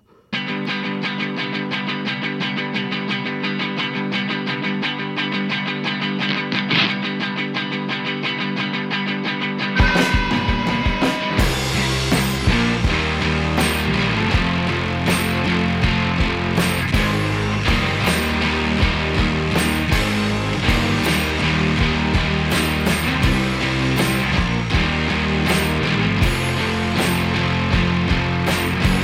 Thank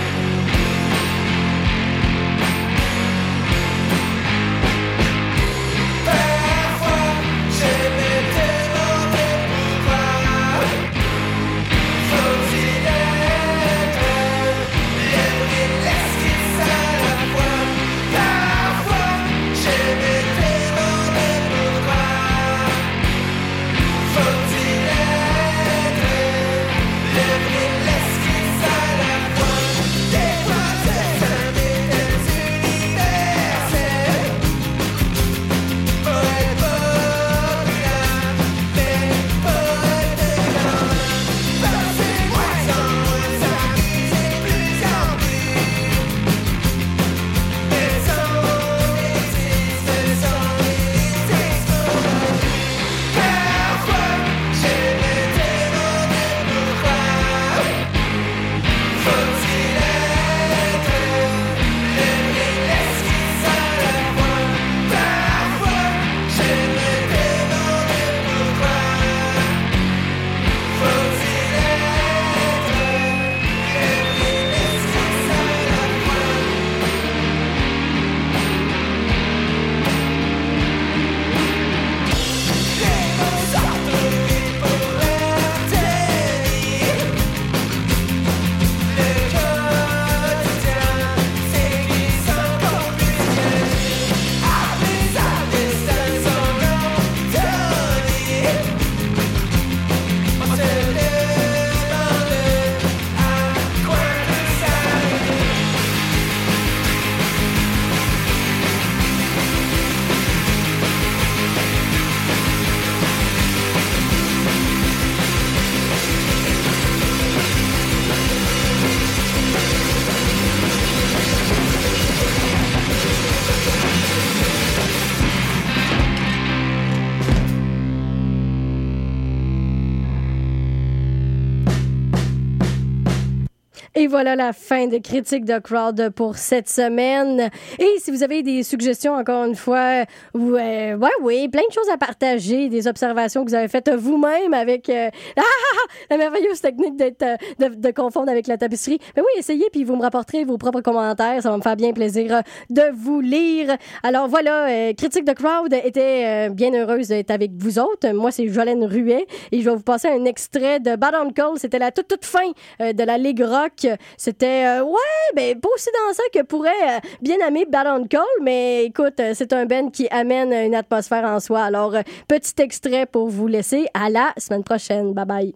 Et voilà la fin de Critique de Crowd pour cette semaine. Et si vous avez des suggestions, encore une fois, ou euh, ouais, oui, plein de choses à partager, des observations que vous avez faites vous-même avec euh, ah, la merveilleuse technique d'être, euh, de, de confondre avec la tapisserie. Mais oui, essayez, puis vous me rapporterez vos propres commentaires. Ça va me faire bien plaisir euh, de vous lire. Alors voilà, euh, Critique de Crowd était euh, bien heureuse d'être avec vous autres. Moi, c'est Jolene Ruet et je vais vous passer un extrait de Bad Uncle. C'était la toute, toute fin euh, de la Ligue Rock. C'était, euh, ouais, ben, pas aussi dansant que pourrait euh, bien aimer Bad Uncle, mais écoute, euh, c'est un band qui amène une atmosphère en soi. Alors, euh, petit extrait pour vous laisser. À la semaine prochaine. Bye bye.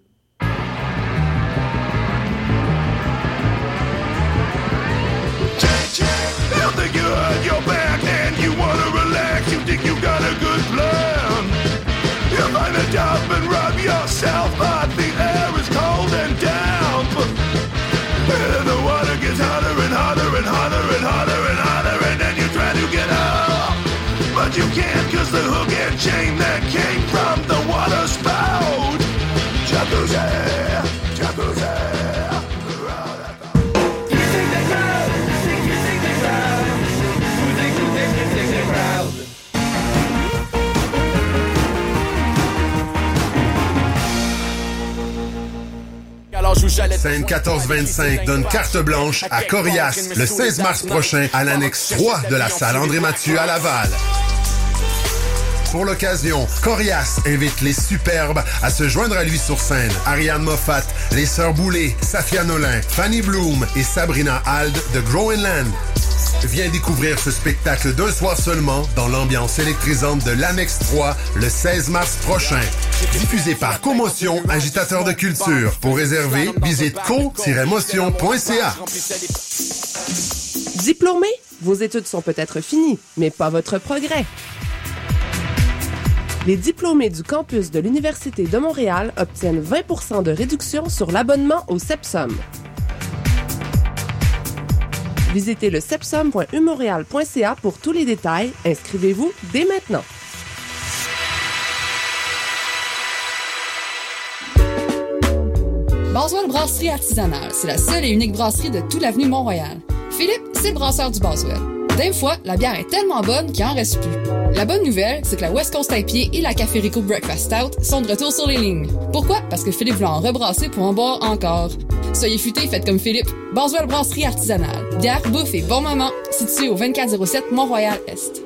And the water gets hotter and hotter and hotter and hotter and hotter, and then you try to get up, but you can't, cause the hook and chain that came from the water spout. Jacuzzi, jacuzzi. Critique the crowd, critique the crowd, critique, critique the crowd. Scène quatorze vingt-cinq donne carte blanche à Corias le seize mars prochain à l'annexe trois de la salle André-Mathieu à Laval. Pour l'occasion, Corias invite les superbes à se joindre à lui sur scène. Ariane Moffat, les Sœurs Boulay, Safia Nolin, Fanny Bloom et Sabrina Hald de Groenland. Viens découvrir ce spectacle d'un soir seulement dans l'ambiance électrisante de l'annexe trois le seize mars prochain. Diffusé par Commotion, agitateur de culture. Pour réserver, visite co tiret motion point c a. Diplômé, vos études sont peut-être finies, mais pas votre progrès. Les diplômés du campus de l'Université de Montréal obtiennent vingt pour cent de réduction sur l'abonnement au Sepsum. Visitez le sepsum point u montréal point c a pour tous les détails. Inscrivez-vous dès maintenant. Boswell Brasserie Artisanale, c'est la seule et unique brasserie de toute l'avenue Mont-Royal. Philippe, c'est le brasseur du Boswell. Des fois, la bière est tellement bonne qu'il en reste plus. La bonne nouvelle, c'est que la West Coast I P A et la Café Rico Breakfast Stout sont de retour sur les lignes. Pourquoi? Parce que Philippe voulait en rebrasser pour en boire encore. Soyez futés, faites comme Philippe. Boswell Brasserie Artisanale. Bière, bouffe et bon moment. Situé au vingt-quatre zéro sept Mont-Royal-Est.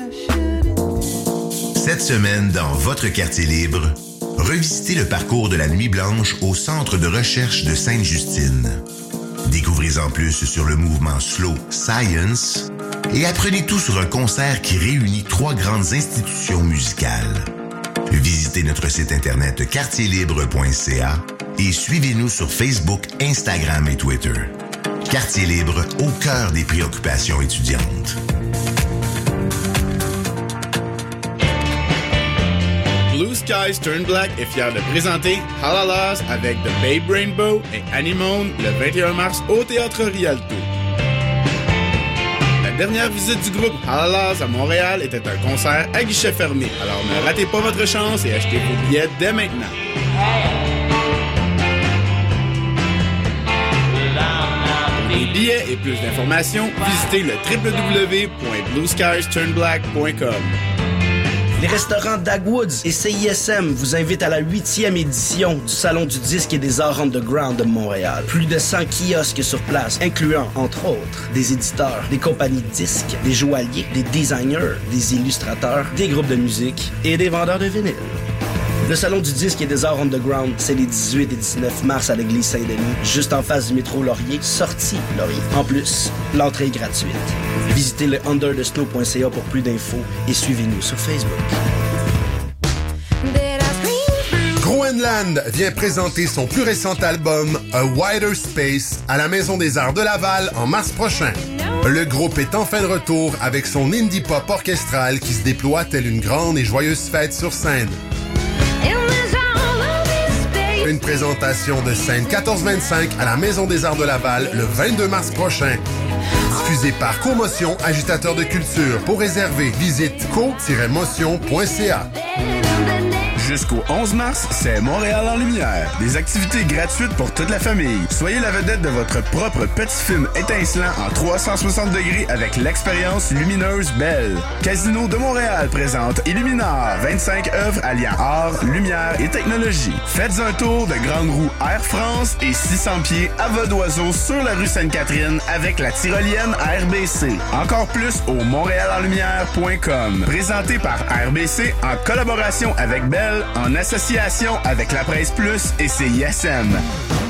Cette semaine, dans votre quartier libre, revisitez le parcours de la Nuit Blanche au Centre de recherche de Sainte-Justine. Découvrez en plus sur le mouvement Slow Science et apprenez tout sur un concert qui réunit trois grandes institutions musicales. Visitez notre site internet quartier libre point c a et suivez-nous sur Facebook, Instagram et Twitter. Quartier Libre, au cœur des préoccupations étudiantes. Blue Skies Turn Black est fier de présenter Halalas avec The Babe Rainbow et Anemone le vingt et un mars au Théâtre Rialto. La dernière visite du groupe Halalas à Montréal était un concert à guichet fermé. Alors ne ratez pas votre chance et achetez vos billets dès maintenant. Pour des billets et plus d'informations, visitez le w w w point blue skies turn black point com. Les restaurants Dagwoods et C I S M vous invitent à la huitième édition du Salon du disque et des arts underground de Montréal. Plus de cent kiosques sur place, incluant, entre autres, des éditeurs, des compagnies de disques, des joailliers, des designers, des illustrateurs, des groupes de musique et des vendeurs de vinyle. Le Salon du disque et des arts underground, c'est les dix-huit et dix-neuf mars à l'église Saint-Denis, juste en face du métro Laurier, sortie Laurier. En plus, l'entrée est gratuite. Visitez le under the snow point c a pour plus d'infos et suivez-nous sur Facebook. Groenland vient présenter son plus récent album A Wider Space à la Maison des Arts de Laval en mars prochain. Le groupe est enfin de retour avec son indie pop orchestral qui se déploie telle une grande et joyeuse fête sur scène. Une présentation de scène quatorze vingt-cinq à la Maison des Arts de Laval le vingt-deux mars prochain. Diffusé par Commotion, agitateur de culture. Pour réserver, visite co tiret motion point c a. Jusqu'au onze mars, c'est Montréal en lumière. Des activités gratuites pour toute la famille. Soyez la vedette de votre propre petit film étincelant en trois cent soixante degrés avec l'expérience lumineuse Belle. Casino de Montréal présente Illuminar, vingt-cinq œuvres alliant art, lumière et technologie. Faites un tour de Grande Roue Air France et six cents pieds à vol d'oiseau sur la rue Sainte-Catherine avec la tyrolienne R B C. Encore plus au montréal en lumière point com. Présenté par R B C en collaboration avec Belle, en association avec La Presse Plus et C I S M.